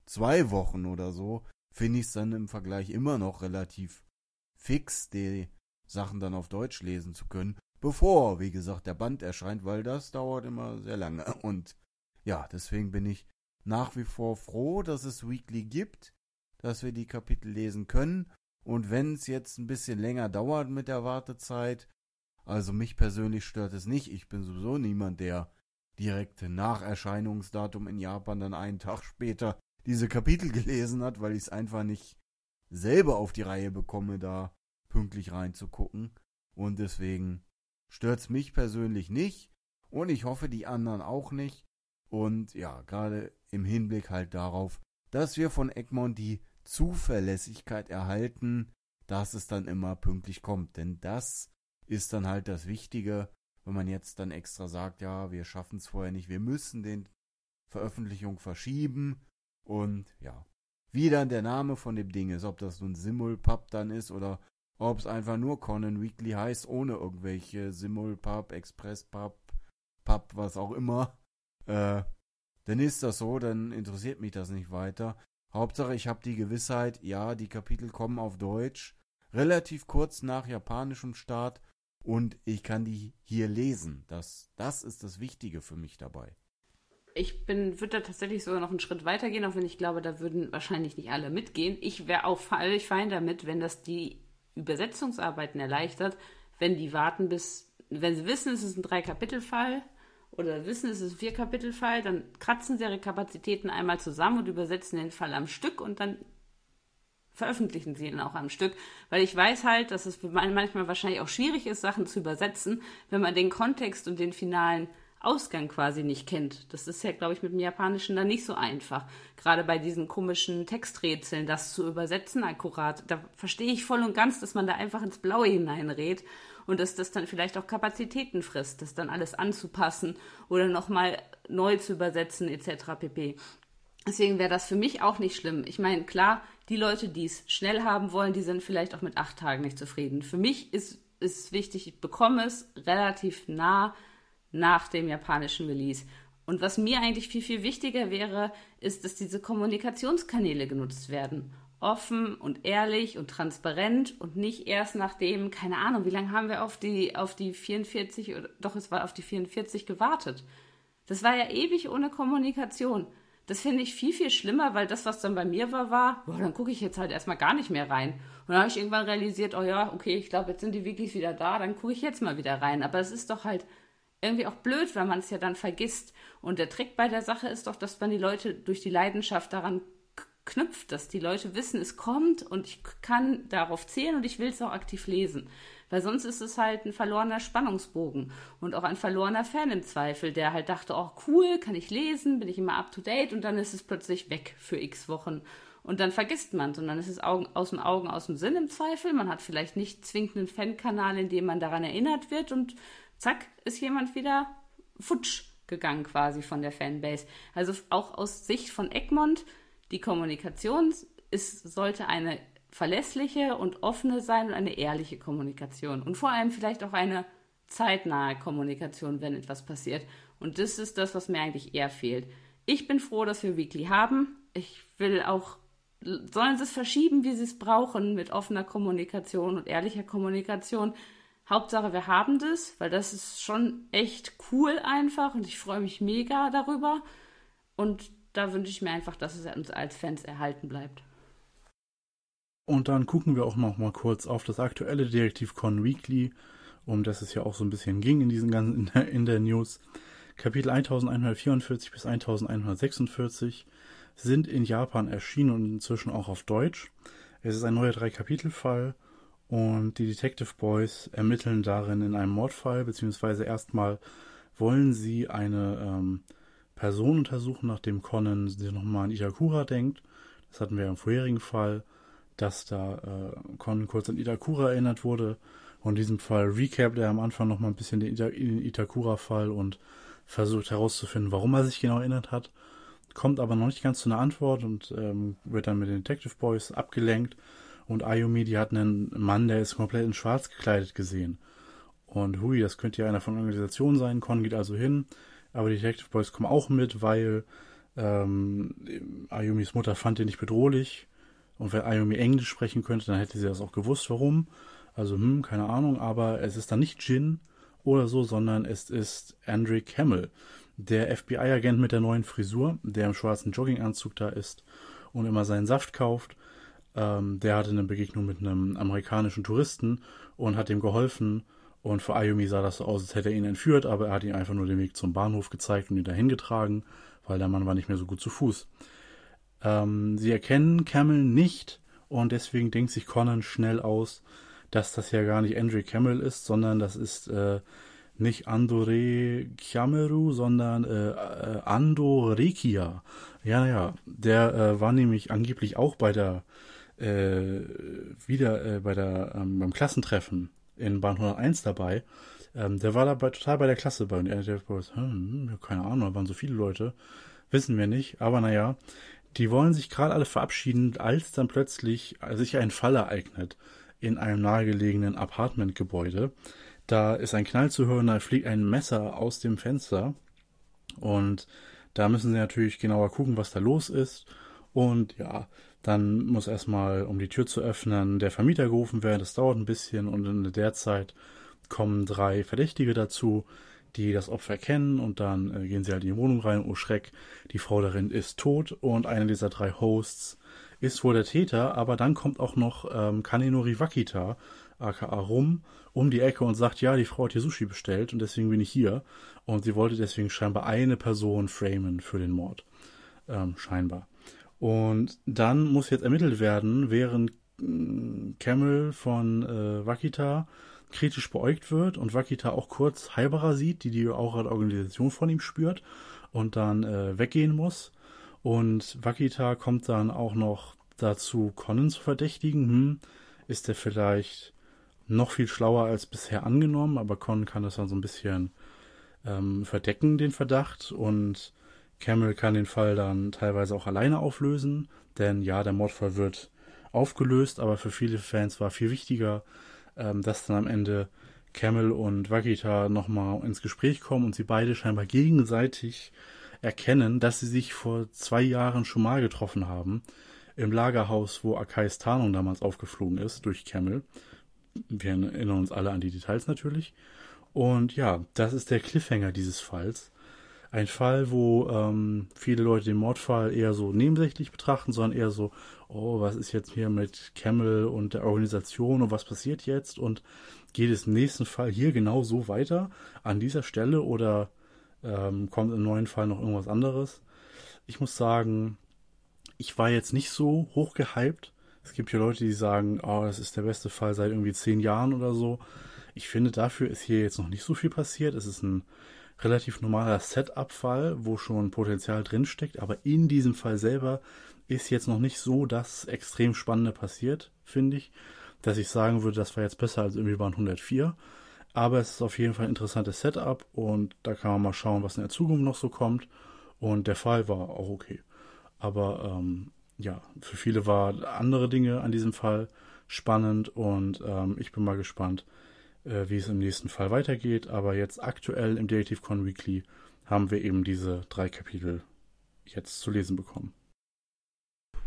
2 Wochen oder so, finde ich es dann im Vergleich immer noch relativ fix, die Sachen dann auf Deutsch lesen zu können, bevor, wie gesagt, der Band erscheint, weil das dauert immer sehr lange. Und ja, deswegen bin ich nach wie vor froh, dass es Weekly gibt, dass wir die Kapitel lesen können. Und wenn es jetzt ein bisschen länger dauert mit der Wartezeit, also mich persönlich stört es nicht. Ich bin sowieso niemand, der direkt nach Erscheinungsdatum in Japan dann einen Tag später diese Kapitel gelesen hat, weil ich es einfach nicht selber auf die Reihe bekomme, da pünktlich reinzugucken. Und deswegen stört es mich persönlich nicht. Und ich hoffe, die anderen auch nicht. Und ja, gerade im Hinblick halt darauf, dass wir von Egmont die Zuverlässigkeit erhalten, dass es dann immer pünktlich kommt. Denn das ist dann halt das Wichtige, wenn man jetzt dann extra sagt, ja, wir schaffen es vorher nicht, wir müssen den Veröffentlichung verschieben. Und ja, wie dann der Name von dem Ding ist, ob das nun Simulpub dann ist oder ob es einfach nur Conan Weekly heißt, ohne irgendwelche Simulpub, Expresspub, Pub, was auch immer, dann ist das so, dann interessiert mich das nicht weiter. Hauptsache, ich habe die Gewissheit, ja, die Kapitel kommen auf Deutsch, relativ kurz nach japanischem Start und ich kann die hier lesen. Das ist das Wichtige für mich dabei. Würde da tatsächlich sogar noch einen Schritt weiter gehen, auch wenn ich glaube, da würden wahrscheinlich nicht alle mitgehen. Ich wäre auch völlig fein damit, wenn das die Übersetzungsarbeiten erleichtert, wenn die warten wenn sie wissen, es ist ein 3-Kapitel-Fall oder wissen, es ist ein 4-Kapitel-Fall, dann kratzen sie ihre Kapazitäten einmal zusammen und übersetzen den Fall am Stück und dann veröffentlichen sie ihn auch am Stück, weil ich weiß halt, dass es manchmal wahrscheinlich auch schwierig ist, Sachen zu übersetzen, wenn man den Kontext und den finalen Ausgang quasi nicht kennt. Das ist ja, glaube ich, mit dem Japanischen dann nicht so einfach. Gerade bei diesen komischen Texträtseln, das zu übersetzen akkurat, da verstehe ich voll und ganz, dass man da einfach ins Blaue hineinredet und dass das dann vielleicht auch Kapazitäten frisst, das dann alles anzupassen oder nochmal neu zu übersetzen etc. pp. Deswegen wäre das für mich auch nicht schlimm. Ich meine, klar, die Leute, die es schnell haben wollen, die sind vielleicht auch mit 8 Tagen nicht zufrieden. Für mich ist wichtig, ich bekomme es relativ nah nach dem japanischen Release. Und was mir eigentlich viel, viel wichtiger wäre, ist, dass diese Kommunikationskanäle genutzt werden. Offen und ehrlich und transparent und nicht erst nachdem, keine Ahnung, wie lange haben wir auf die 44, es war auf die 44 gewartet. Das war ja ewig ohne Kommunikation. Das finde ich viel, viel schlimmer, weil das, was dann bei mir war, dann gucke ich jetzt halt erstmal gar nicht mehr rein. Und dann habe ich irgendwann realisiert, oh ja, okay, ich glaube, jetzt sind die wirklich wieder da, dann gucke ich jetzt mal wieder rein. Aber es ist doch halt irgendwie auch blöd, weil man es ja dann vergisst. Und der Trick bei der Sache ist doch, dass man die Leute durch die Leidenschaft daran knüpft, dass die Leute wissen, es kommt und ich kann darauf zählen und ich will es auch aktiv lesen. Weil sonst ist es halt ein verlorener Spannungsbogen und auch ein verlorener Fan im Zweifel, der halt dachte, oh cool, kann ich lesen, bin ich immer up to date und dann ist es plötzlich weg für x Wochen. Und dann vergisst man es und dann ist es aus den Augen, aus dem Sinn im Zweifel. Man hat vielleicht nicht zwingend einen Fankanal, in dem man daran erinnert wird und zack, ist jemand wieder futsch gegangen quasi von der Fanbase. Also auch aus Sicht von Egmont, die Kommunikation sollte eine verlässliche und offene sein und eine ehrliche Kommunikation. Und vor allem vielleicht auch eine zeitnahe Kommunikation, wenn etwas passiert. Und das ist das, was mir eigentlich eher fehlt. Ich bin froh, dass wir Weekly haben. Ich will auch, sollen sie es verschieben, wie sie es brauchen, mit offener Kommunikation und ehrlicher Kommunikation. Hauptsache, wir haben das, weil das ist schon echt cool einfach und ich freue mich mega darüber. Und da wünsche ich mir einfach, dass es uns als Fans erhalten bleibt. Und dann gucken wir auch noch mal kurz auf das aktuelle Detektiv-Con Weekly, um das es ja auch so ein bisschen ging in diesen ganzen in der News. Kapitel 1144 bis 1146 sind in Japan erschienen und inzwischen auch auf Deutsch. Es ist ein neuer 3-Kapitel-Fall und die Detective Boys ermitteln darin in einem Mordfall, beziehungsweise erstmal wollen sie eine Person untersuchen, nachdem Conan sich nochmal an Itakura denkt. Das hatten wir im vorherigen Fall, dass da Conan kurz an Itakura erinnert wurde. Und in diesem Fall recapt er am Anfang nochmal ein bisschen den Itakura-Fall und versucht herauszufinden, warum er sich genau erinnert hat. Kommt aber noch nicht ganz zu einer Antwort und wird dann mit den Detective Boys abgelenkt. Und Ayumi, die hat einen Mann, der ist komplett in schwarz gekleidet gesehen. Und hui, das könnte ja einer von der Organisation sein. Con geht also hin, aber die Detective Boys kommen auch mit, weil Ayumis Mutter fand ihn nicht bedrohlich. Und wenn Ayumi Englisch sprechen könnte, dann hätte sie das auch gewusst, warum. Also, keine Ahnung, aber es ist dann nicht Jin oder so, sondern es ist Andre Cammell, der FBI-Agent mit der neuen Frisur, der im schwarzen Jogginganzug da ist und immer seinen Saft kauft. Der hatte eine Begegnung mit einem amerikanischen Touristen und hat ihm geholfen. Und für Ayumi sah das so aus, als hätte er ihn entführt, aber er hat ihm einfach nur den Weg zum Bahnhof gezeigt und ihn dahin getragen, weil der Mann war nicht mehr so gut zu Fuß. Sie erkennen Cammell nicht und deswegen denkt sich Conan schnell aus, dass das ja gar nicht Andre Cammell ist, sondern das ist nicht Andore Kyameru, sondern Ando Rekia. Ja, der war nämlich angeblich auch bei der beim Klassentreffen in Bahn 101 dabei. Der war dabei total bei der Klasse bei und er dachte, keine Ahnung, da waren so viele Leute, wissen wir nicht, aber naja, die wollen sich gerade alle verabschieden, als dann plötzlich sich ein Fall ereignet in einem nahegelegenen Apartmentgebäude. Da ist ein Knall zu hören, da fliegt ein Messer aus dem Fenster und da müssen sie natürlich genauer gucken, was da los ist. Und ja, dann muss erstmal, um die Tür zu öffnen, der Vermieter gerufen werden. Das dauert ein bisschen und in der Zeit kommen 3 Verdächtige dazu, die das Opfer kennen und dann gehen sie halt in die Wohnung rein. Oh Schreck, die Frau darin ist tot und einer dieser 3 Hosts ist wohl der Täter, aber dann kommt auch noch Kanenori Wakita, aka Rum, um die Ecke und sagt, ja, die Frau hat hier Sushi bestellt und deswegen bin ich hier. Und sie wollte deswegen scheinbar eine Person framen für den Mord. Scheinbar. Und dann muss jetzt ermittelt werden, während Cammell von Wakita kritisch beäugt wird und Wakita auch kurz Haibara sieht, die auch als Organisation von ihm spürt und dann weggehen muss. Und Wakita kommt dann auch noch dazu, Conan zu verdächtigen. Ist der vielleicht noch viel schlauer als bisher angenommen, aber Conan kann das dann so ein bisschen verdecken, den Verdacht. Und Cammell kann den Fall dann teilweise auch alleine auflösen, denn ja, der Mordfall wird aufgelöst, aber für viele Fans war viel wichtiger, dass dann am Ende Cammell und Wakita nochmal ins Gespräch kommen und sie beide scheinbar gegenseitig erkennen, dass sie sich vor 2 Jahren schon mal getroffen haben, im Lagerhaus, wo Akais Tarnung damals aufgeflogen ist, durch Cammell. Wir erinnern uns alle an die Details natürlich. Und ja, das ist der Cliffhanger dieses Falls. Ein Fall, wo viele Leute den Mordfall eher so nebensächlich betrachten, sondern eher so, oh, was ist jetzt hier mit Cammell und der Organisation und was passiert jetzt? Und geht es im nächsten Fall hier genau so weiter, an dieser Stelle, oder kommt im neuen Fall noch irgendwas anderes? Ich muss sagen, ich war jetzt nicht so hoch gehypt. Es gibt hier Leute, die sagen, oh, das ist der beste Fall seit irgendwie 10 Jahren oder so. Ich finde, dafür ist hier jetzt noch nicht so viel passiert. Es ist ein relativ normaler Setup-Fall, wo schon Potenzial drinsteckt, aber in diesem Fall selber ist jetzt noch nicht so das extrem Spannende passiert, finde ich, dass ich sagen würde, das war jetzt besser als irgendwie Bahn 104. Aber es ist auf jeden Fall ein interessantes Setup und da kann man mal schauen, was in der Zukunft noch so kommt. Und der Fall war auch okay. Aber ja, für viele waren andere Dinge an diesem Fall spannend und ich bin mal gespannt, wie es im nächsten Fall weitergeht. Aber jetzt aktuell im Detective Con Weekly haben wir eben diese 3 Kapitel jetzt zu lesen bekommen.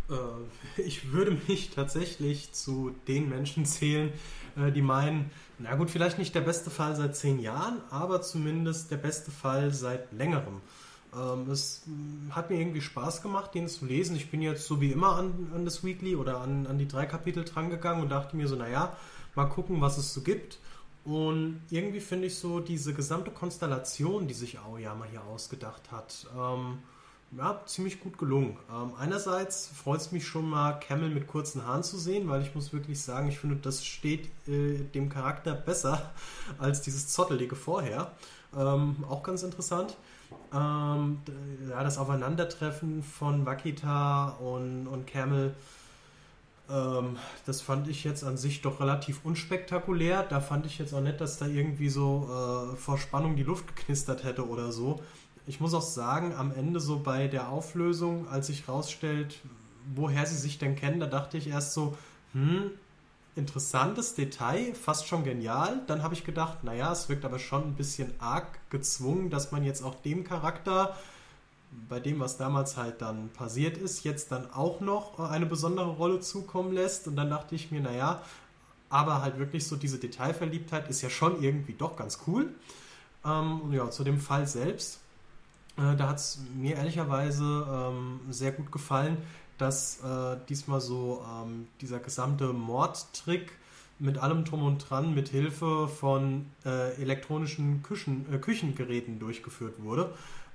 Ich würde mich tatsächlich zu den Menschen zählen, die meinen, na gut, vielleicht nicht der beste Fall seit 10 Jahren, aber zumindest der beste Fall seit längerem. Es hat mir irgendwie Spaß gemacht, den zu lesen. Ich bin jetzt so wie immer an das Weekly oder an die 3 Kapitel drangegangen und dachte mir so, naja, mal gucken, was es so gibt. Und irgendwie finde ich so diese gesamte Konstellation, die sich Aoyama hier ausgedacht hat, ja, ziemlich gut gelungen. Einerseits freut es mich schon mal, Camel mit kurzen Haaren zu sehen, weil ich muss wirklich sagen, ich finde, das steht dem Charakter besser als dieses Zottelige vorher. Auch ganz interessant. Ja, das Aufeinandertreffen von Wakita und Camel, das fand ich jetzt an sich doch relativ unspektakulär. Da fand ich jetzt auch nicht, dass da irgendwie so vor Spannung die Luft geknistert hätte oder so. Ich muss auch sagen, am Ende so bei der Auflösung, als sich rausstellt, woher sie sich denn kennen, da dachte ich erst so, interessantes Detail, fast schon genial. Dann habe ich gedacht, naja, es wirkt aber schon ein bisschen arg gezwungen, dass man jetzt auch dem Charakter, bei dem, was damals halt dann passiert ist, jetzt dann auch noch eine besondere Rolle zukommen lässt. Und dann dachte ich mir, naja, aber halt wirklich so diese Detailverliebtheit ist ja schon irgendwie doch ganz cool. Und ja, zu dem Fall selbst, da hat es mir ehrlicherweise sehr gut gefallen, dass diesmal so dieser gesamte Mordtrick mit allem Drum und Dran mit Hilfe von elektronischen Küchengeräten durchgeführt wurde.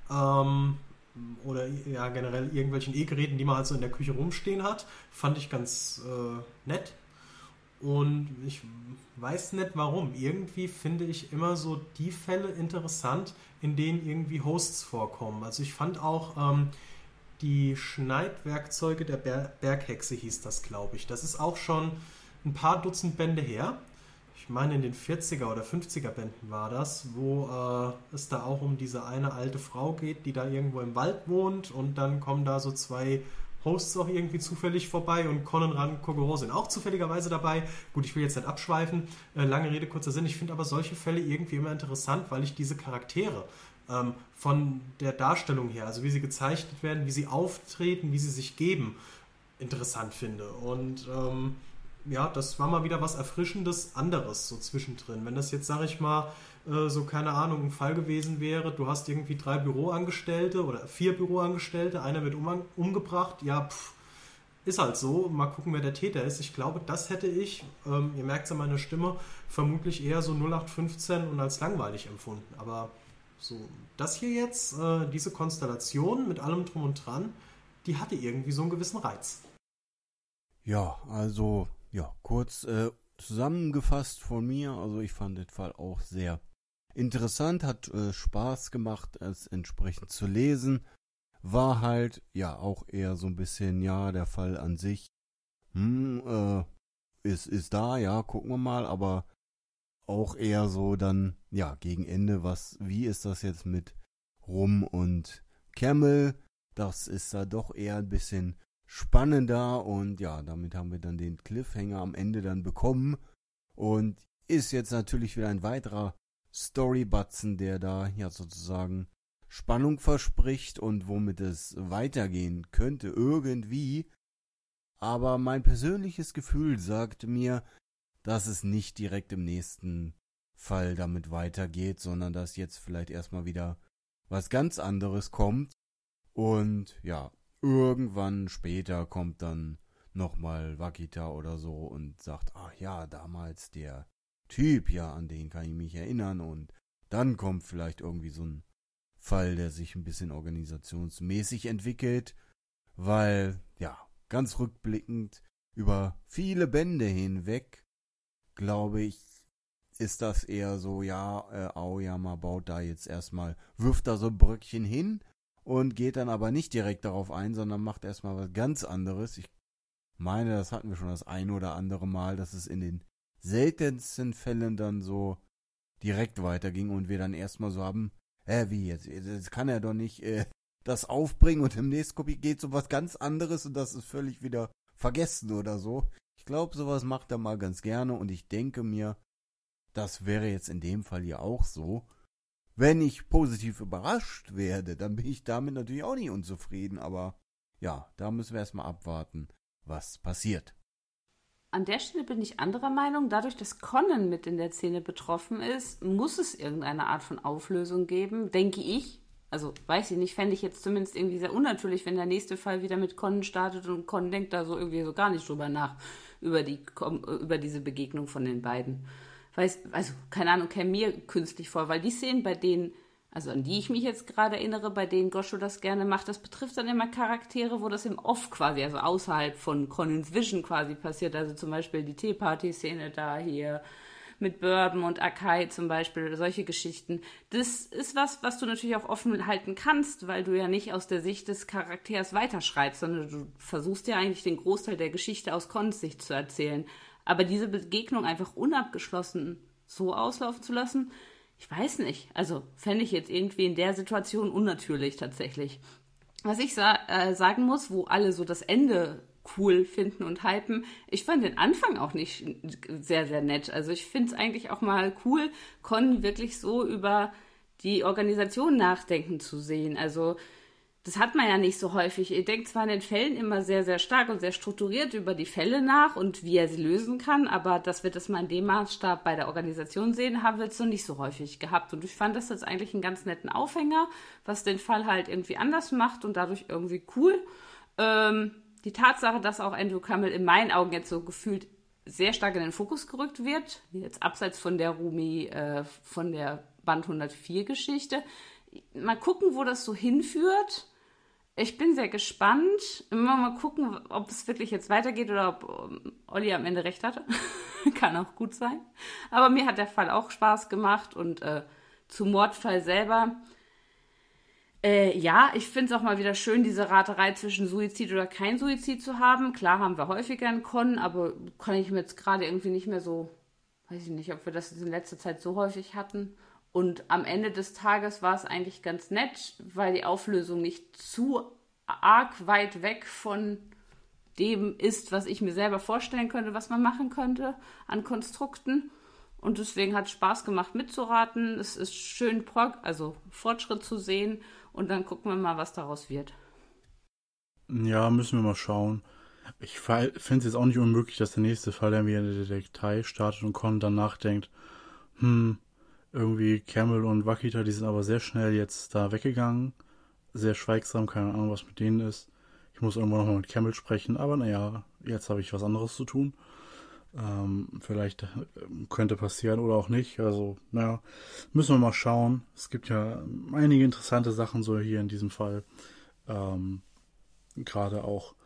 Oder ja generell irgendwelchen E-Geräten, die man halt so in der Küche rumstehen hat. Fand ich ganz nett. Und ich weiß nicht warum. Irgendwie finde ich immer so die Fälle interessant, in denen irgendwie Hosts vorkommen. Also ich fand auch die Schneidwerkzeuge der Berghexe hieß das, glaube ich. Das ist auch schon ein paar Dutzend Bände her. Ich meine in den 40er oder 50er Bänden war das, wo es da auch um diese eine alte Frau geht, die da irgendwo im Wald wohnt und dann kommen da so 2 Hosts auch irgendwie zufällig vorbei und Konoran Kogoro sind auch zufälligerweise dabei. Gut, ich will jetzt nicht abschweifen, lange Rede, kurzer Sinn. Ich finde aber solche Fälle irgendwie immer interessant, weil ich diese Charaktere von der Darstellung her, also wie sie gezeichnet werden, wie sie auftreten, wie sie sich geben, interessant finde. Und ja, das war mal wieder was Erfrischendes, anderes so zwischendrin. Wenn das jetzt, sag ich mal, so, keine Ahnung, ein Fall gewesen wäre, du hast irgendwie 3 Büroangestellte oder 4 Büroangestellte, einer wird umgebracht, ja, ist halt so, mal gucken, wer der Täter ist. Ich glaube, das hätte ich, ihr merkt es an meiner Stimme, vermutlich eher so 0815 und als langweilig empfunden. Aber so, das hier jetzt, diese Konstellation mit allem Drum und Dran, die hatte irgendwie so einen gewissen Reiz. Ja, also, ja, kurz zusammengefasst von mir, also ich fand den Fall auch sehr interessant, hat Spaß gemacht, es entsprechend zu lesen, war halt, ja, auch eher so ein bisschen, ja, der Fall an sich, ist da, ja, gucken wir mal, aber auch eher so dann, ja, gegen Ende, wie ist das jetzt mit Rum und Camel, das ist da doch eher ein bisschen spannender und ja, damit haben wir dann den Cliffhanger am Ende dann bekommen und ist jetzt natürlich wieder ein weiterer Storybatzen, der da ja sozusagen Spannung verspricht und womit es weitergehen könnte irgendwie, aber mein persönliches Gefühl sagt mir, dass es nicht direkt im nächsten Fall damit weitergeht, sondern dass jetzt vielleicht erstmal wieder was ganz anderes kommt und ja, irgendwann später kommt dann nochmal Wakita oder so und sagt, ach ja, damals der Typ, ja, an den kann ich mich erinnern und dann kommt vielleicht irgendwie so ein Fall, der sich ein bisschen organisationsmäßig entwickelt, weil, ja, ganz rückblickend über viele Bände hinweg, glaube ich, ist das eher so, ja, Aoyama baut da jetzt erstmal, wirft da so ein Bröckchen hin und geht dann aber nicht direkt darauf ein, sondern macht erstmal was ganz anderes. Ich meine, das hatten wir schon das ein oder andere Mal, dass es in den seltensten Fällen dann so direkt weiterging und wir dann erstmal so haben, wie jetzt? Jetzt kann er doch nicht das aufbringen und im nächsten Kopie geht so was ganz anderes und das ist völlig wieder vergessen oder so. Ich glaube, sowas macht er mal ganz gerne und ich denke mir, das wäre jetzt in dem Fall ja auch so. Wenn ich positiv überrascht werde, dann bin ich damit natürlich auch nicht unzufrieden, aber ja, da müssen wir erstmal abwarten, was passiert. An der Stelle bin ich anderer Meinung. Dadurch, dass Conan mit in der Szene betroffen ist, muss es irgendeine Art von Auflösung geben, denke ich. Also, weiß ich nicht, fände ich jetzt zumindest irgendwie sehr unnatürlich, wenn der nächste Fall wieder mit Conan startet und Conan denkt da so irgendwie so gar nicht drüber nach, über diese Begegnung von den beiden. Also, keine Ahnung, käme mir künstlich vor, weil die Szenen, bei denen, also an die ich mich jetzt gerade erinnere, bei denen Gosho das gerne macht, das betrifft dann immer Charaktere, wo das im Off quasi, also außerhalb von Conans Vision quasi passiert. Also zum Beispiel die Tea-Party-Szene da hier mit Bourbon und Akai zum Beispiel oder solche Geschichten. Das ist was du natürlich auch offen halten kannst, weil du ja nicht aus der Sicht des Charakters weiterschreibst, sondern du versuchst ja eigentlich den Großteil der Geschichte aus Conans Sicht zu erzählen. Aber diese Begegnung einfach unabgeschlossen so auslaufen zu lassen, ich weiß nicht. Also fände ich jetzt irgendwie in der Situation unnatürlich tatsächlich. Was ich sagen muss, wo alle so das Ende cool finden und hypen, ich fand den Anfang auch nicht sehr, sehr nett. Also ich finde es eigentlich auch mal cool, Con wirklich so über die Organisation nachdenken zu sehen. Also das hat man ja nicht so häufig. Ihr denkt zwar in den Fällen immer sehr, sehr stark und sehr strukturiert über die Fälle nach und wie er sie lösen kann, aber dass wir das mal in dem Maßstab bei der Organisation sehen, haben wir jetzt noch nicht so häufig gehabt. Und ich fand das jetzt eigentlich einen ganz netten Aufhänger, was den Fall halt irgendwie anders macht und dadurch irgendwie cool. Die Tatsache, dass auch Andrew Cammell in meinen Augen jetzt so gefühlt sehr stark in den Fokus gerückt wird, jetzt abseits von der Rumi, von der Band 104 Geschichte. Mal gucken, wo das so hinführt. Ich bin sehr gespannt. Mal gucken, ob es wirklich jetzt weitergeht oder ob Olli am Ende recht hatte. Kann auch gut sein. Aber mir hat der Fall auch Spaß gemacht und zum Mordfall selber. Ja, ich finde es auch mal wieder schön, diese Raterei zwischen Suizid oder kein Suizid zu haben. Klar haben wir häufiger einen Con, aber kann ich mir jetzt gerade irgendwie nicht mehr so, weiß ich nicht, ob wir das in letzter Zeit so häufig hatten. Und am Ende des Tages war es eigentlich ganz nett, weil die Auflösung nicht zu arg weit weg von dem ist, was ich mir selber vorstellen könnte, was man machen könnte an Konstrukten. Und deswegen hat es Spaß gemacht mitzuraten. Es ist schön, also Fortschritt zu sehen. Und dann gucken wir mal, was daraus wird. Ja, müssen wir mal schauen. Ich finde es jetzt auch nicht unmöglich, dass der nächste Fall dann wieder in der Detektei startet und Con dann nachdenkt, irgendwie Cammell und Wakita, die sind aber sehr schnell jetzt da weggegangen. Sehr schweigsam, keine Ahnung, was mit denen ist. Ich muss irgendwann nochmal mit Cammell sprechen, aber naja, jetzt habe ich was anderes zu tun. Vielleicht könnte passieren oder auch nicht. Also, naja, müssen wir mal schauen. Es gibt ja einige interessante Sachen so hier in diesem Fall. Gerade auch,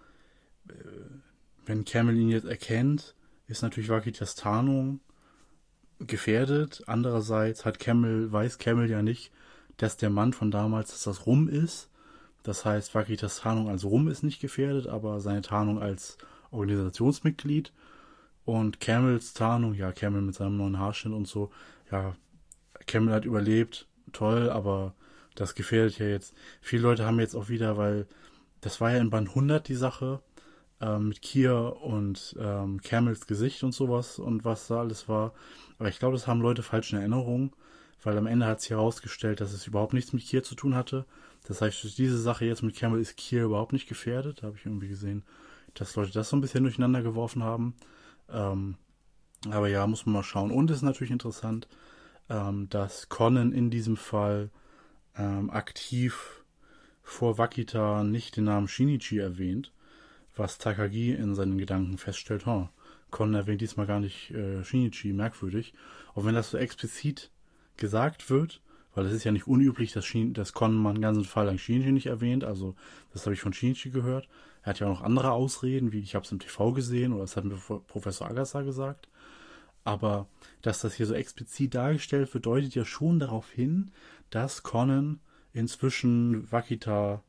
wenn Cammell ihn jetzt erkennt, ist natürlich Wakitas Tarnung gefährdet. Andererseits weiß Cammell ja nicht, dass der Mann von damals, dass das Rum ist. Das heißt, Wakitas Tarnung als Rum ist nicht gefährdet, aber seine Tarnung als Organisationsmitglied. Und Cammells Tarnung, ja, Cammell mit seinem neuen Haarschnitt und so, ja, Cammell hat überlebt, toll, aber das gefährdet ja jetzt. Viele Leute haben jetzt auch wieder, weil das war ja in Band 100 die Sache, mit Kier und Cammells Gesicht und sowas und was da alles war. Aber ich glaube, das haben Leute falsch in Erinnerung, weil am Ende hat sich herausgestellt, dass es überhaupt nichts mit Kier zu tun hatte. Das heißt, durch diese Sache jetzt mit Cammell ist Kier überhaupt nicht gefährdet. Da habe ich irgendwie gesehen, dass Leute das so ein bisschen durcheinander geworfen haben. Aber ja, muss man mal schauen. Und es ist natürlich interessant, dass Conan in diesem Fall aktiv vor Wakita nicht den Namen Shinichi erwähnt, was Takagi in seinen Gedanken feststellt. Conan erwähnt diesmal gar nicht Shinichi, merkwürdig. Auch wenn das so explizit gesagt wird, weil es ist ja nicht unüblich, dass Conan mal einen ganzen Fall lang Shinichi nicht erwähnt. Also das habe ich von Shinichi gehört. Er hat ja auch noch andere Ausreden, wie ich habe es im TV gesehen oder das hat mir Professor Agasa gesagt. Aber dass das hier so explizit dargestellt wird, deutet ja schon darauf hin, dass Conan inzwischen Wakita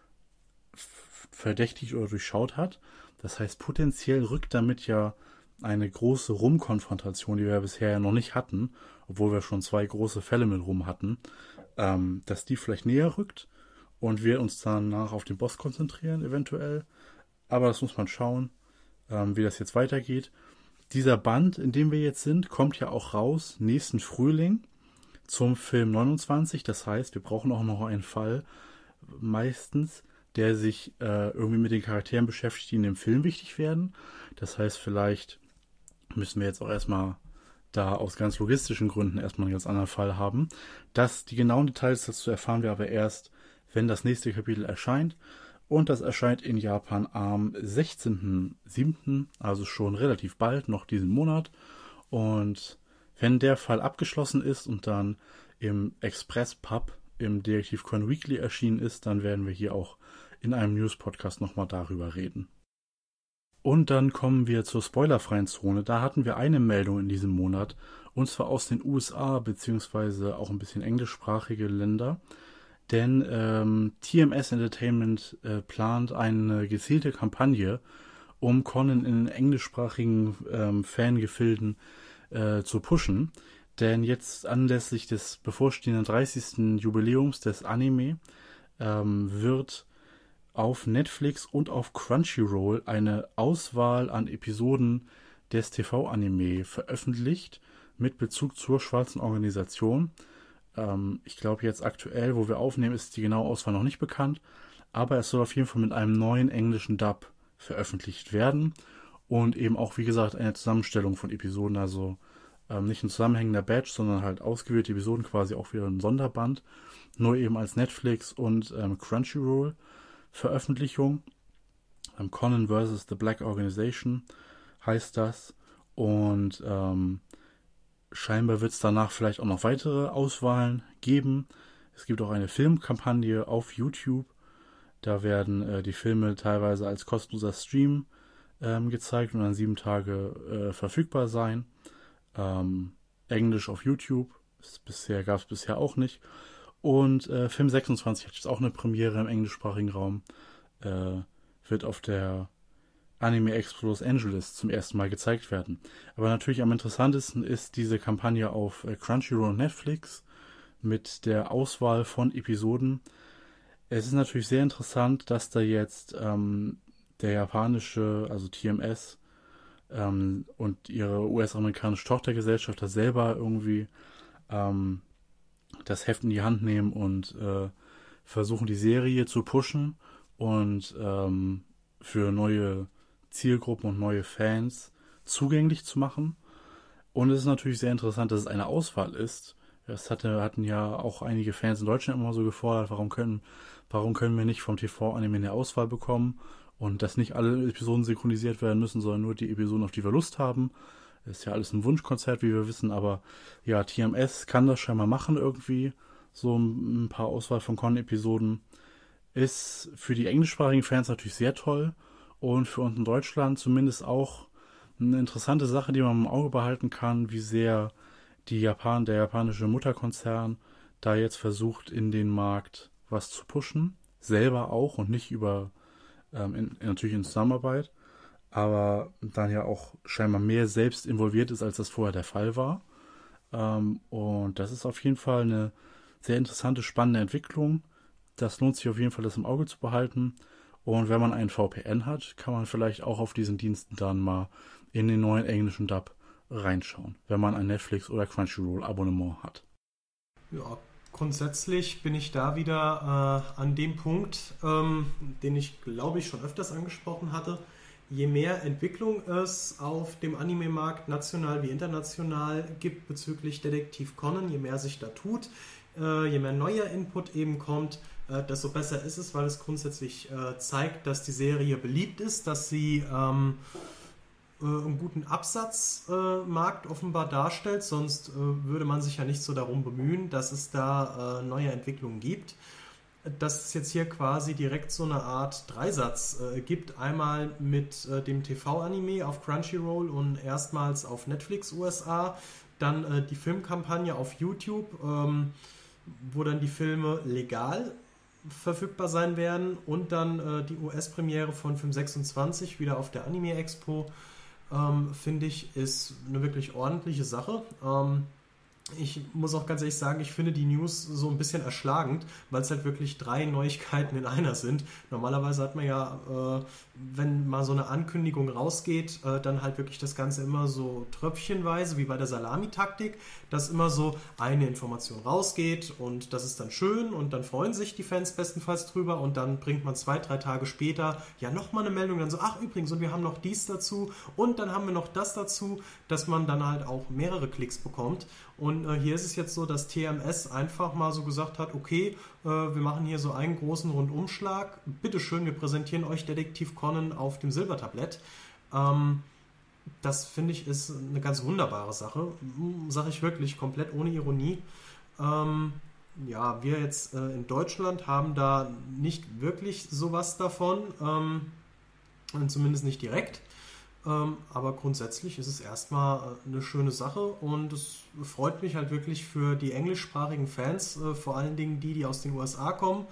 verdächtigt oder durchschaut hat. Das heißt, potenziell rückt damit ja eine große Rum-Konfrontation, die wir ja bisher ja noch nicht hatten, obwohl wir schon 2 große Fälle mit Rum hatten, dass die vielleicht näher rückt und wir uns danach auf den Boss konzentrieren, eventuell. Aber das muss man schauen, wie das jetzt weitergeht. Dieser Band, in dem wir jetzt sind, kommt ja auch raus nächsten Frühling zum Film 29. Das heißt, wir brauchen auch noch einen Fall, meistens der sich irgendwie mit den Charakteren beschäftigt, die in dem Film wichtig werden. Das heißt, vielleicht müssen wir jetzt auch erstmal da aus ganz logistischen Gründen erstmal einen ganz anderen Fall haben. Die genauen Details dazu erfahren wir aber erst, wenn das nächste Kapitel erscheint. Und das erscheint in Japan am 16.07., also schon relativ bald, noch diesen Monat. Und wenn der Fall abgeschlossen ist und dann im Express Pub im Detektiv Conan Weekly erschienen ist, dann werden wir hier auch in einem News-Podcast nochmal darüber reden. Und dann kommen wir zur spoilerfreien Zone. Da hatten wir eine Meldung in diesem Monat, und zwar aus den USA, beziehungsweise auch ein bisschen englischsprachige Länder. Denn TMS Entertainment plant eine gezielte Kampagne, um Conan in englischsprachigen Fangefilden zu pushen. Denn jetzt anlässlich des bevorstehenden 30. Jubiläums des Anime wird auf Netflix und auf Crunchyroll eine Auswahl an Episoden des TV-Anime veröffentlicht mit Bezug zur schwarzen Organisation. Ich glaube jetzt aktuell, wo wir aufnehmen, ist die genaue Auswahl noch nicht bekannt, aber es soll auf jeden Fall mit einem neuen englischen Dub veröffentlicht werden und eben auch, wie gesagt, eine Zusammenstellung von Episoden, also nicht ein zusammenhängender Badge, sondern halt ausgewählte Episoden, quasi auch wieder ein Sonderband, nur eben als Netflix und Crunchyroll Veröffentlichung. Conan vs. The Black Organization heißt das, und scheinbar wird es danach vielleicht auch noch weitere Auswahlen geben. Es gibt auch eine Filmkampagne auf YouTube. Da werden die Filme teilweise als kostenloser Stream gezeigt und dann 7 Tage verfügbar sein. Englisch auf YouTube. Gab es bisher auch nicht. Und Film 26 hat jetzt auch eine Premiere im englischsprachigen Raum. Wird auf der Anime Expo Los Angeles zum ersten Mal gezeigt werden. Aber natürlich am interessantesten ist diese Kampagne auf Crunchyroll und Netflix mit der Auswahl von Episoden. Es ist natürlich sehr interessant, dass da jetzt der japanische, also TMS, und ihre US-amerikanische Tochtergesellschaft da selber irgendwie das Heft in die Hand nehmen und versuchen, die Serie zu pushen und für neue Zielgruppen und neue Fans zugänglich zu machen. Und es ist natürlich sehr interessant, dass es eine Auswahl ist. Das hatten ja auch einige Fans in Deutschland immer so gefordert, warum können wir nicht vom TV-Anime eine Auswahl bekommen und dass nicht alle Episoden synchronisiert werden müssen, sondern nur die Episoden, auf die wir Lust haben. Das ist ja alles ein Wunschkonzert, wie wir wissen, aber ja, TMS kann das scheinbar machen irgendwie. So ein paar Auswahl von Con-Episoden ist für die englischsprachigen Fans natürlich sehr toll und für uns in Deutschland zumindest auch eine interessante Sache, die man im Auge behalten kann, wie sehr der japanische Mutterkonzern da jetzt versucht, in den Markt was zu pushen. Selber auch und nicht natürlich in Zusammenarbeit, aber dann ja auch scheinbar mehr selbst involviert ist, als das vorher der Fall war. Und das ist auf jeden Fall eine sehr interessante, spannende Entwicklung. Das lohnt sich auf jeden Fall, das im Auge zu behalten. Und wenn man einen VPN hat, kann man vielleicht auch auf diesen Diensten dann mal in den neuen englischen Dub reinschauen, wenn man ein Netflix- oder Crunchyroll-Abonnement hat. Ja, grundsätzlich bin ich da wieder an dem Punkt, den ich, glaube ich, schon öfters angesprochen hatte. Je mehr Entwicklung es auf dem Anime-Markt national wie international gibt bezüglich Detektiv Conan, je mehr sich da tut, je mehr neuer Input eben kommt, desto besser ist es, weil es grundsätzlich zeigt, dass die Serie beliebt ist, dass sie einen guten Absatzmarkt offenbar darstellt, sonst würde man sich ja nicht so darum bemühen, dass es da neue Entwicklungen gibt. Dass es jetzt hier quasi direkt so eine Art Dreisatz gibt, einmal mit dem TV-Anime auf Crunchyroll und erstmals auf Netflix USA, dann die Filmkampagne auf YouTube, wo dann die Filme legal verfügbar sein werden, und dann die US-Premiere von Film 26 wieder auf der Anime Expo, finde ich, ist eine wirklich ordentliche Sache. Ich muss auch ganz ehrlich sagen, ich finde die News so ein bisschen erschlagend, weil es halt wirklich 3 Neuigkeiten in einer sind. Normalerweise hat man ja, wenn mal so eine Ankündigung rausgeht, dann halt wirklich das Ganze immer so tröpfchenweise, wie bei der Salamitaktik, dass immer so eine Information rausgeht und das ist dann schön und dann freuen sich die Fans bestenfalls drüber und dann bringt man 2, 3 Tage später ja nochmal eine Meldung, dann so, ach übrigens, und wir haben noch dies dazu und dann haben wir noch das dazu, dass man dann halt auch mehrere Klicks bekommt. Und hier ist es jetzt so, dass TMS einfach mal so gesagt hat, okay, wir machen hier so einen großen Rundumschlag. Bitteschön, wir präsentieren euch Detektiv Conan auf dem Silbertablett. Das finde ich ist eine ganz wunderbare Sache. Sage ich wirklich, komplett ohne Ironie. Ja, wir jetzt in Deutschland haben da nicht wirklich sowas davon. Zumindest nicht direkt. Aber grundsätzlich ist es erstmal eine schöne Sache und es freut mich halt wirklich für die englischsprachigen Fans, vor allen Dingen die aus den USA kommen,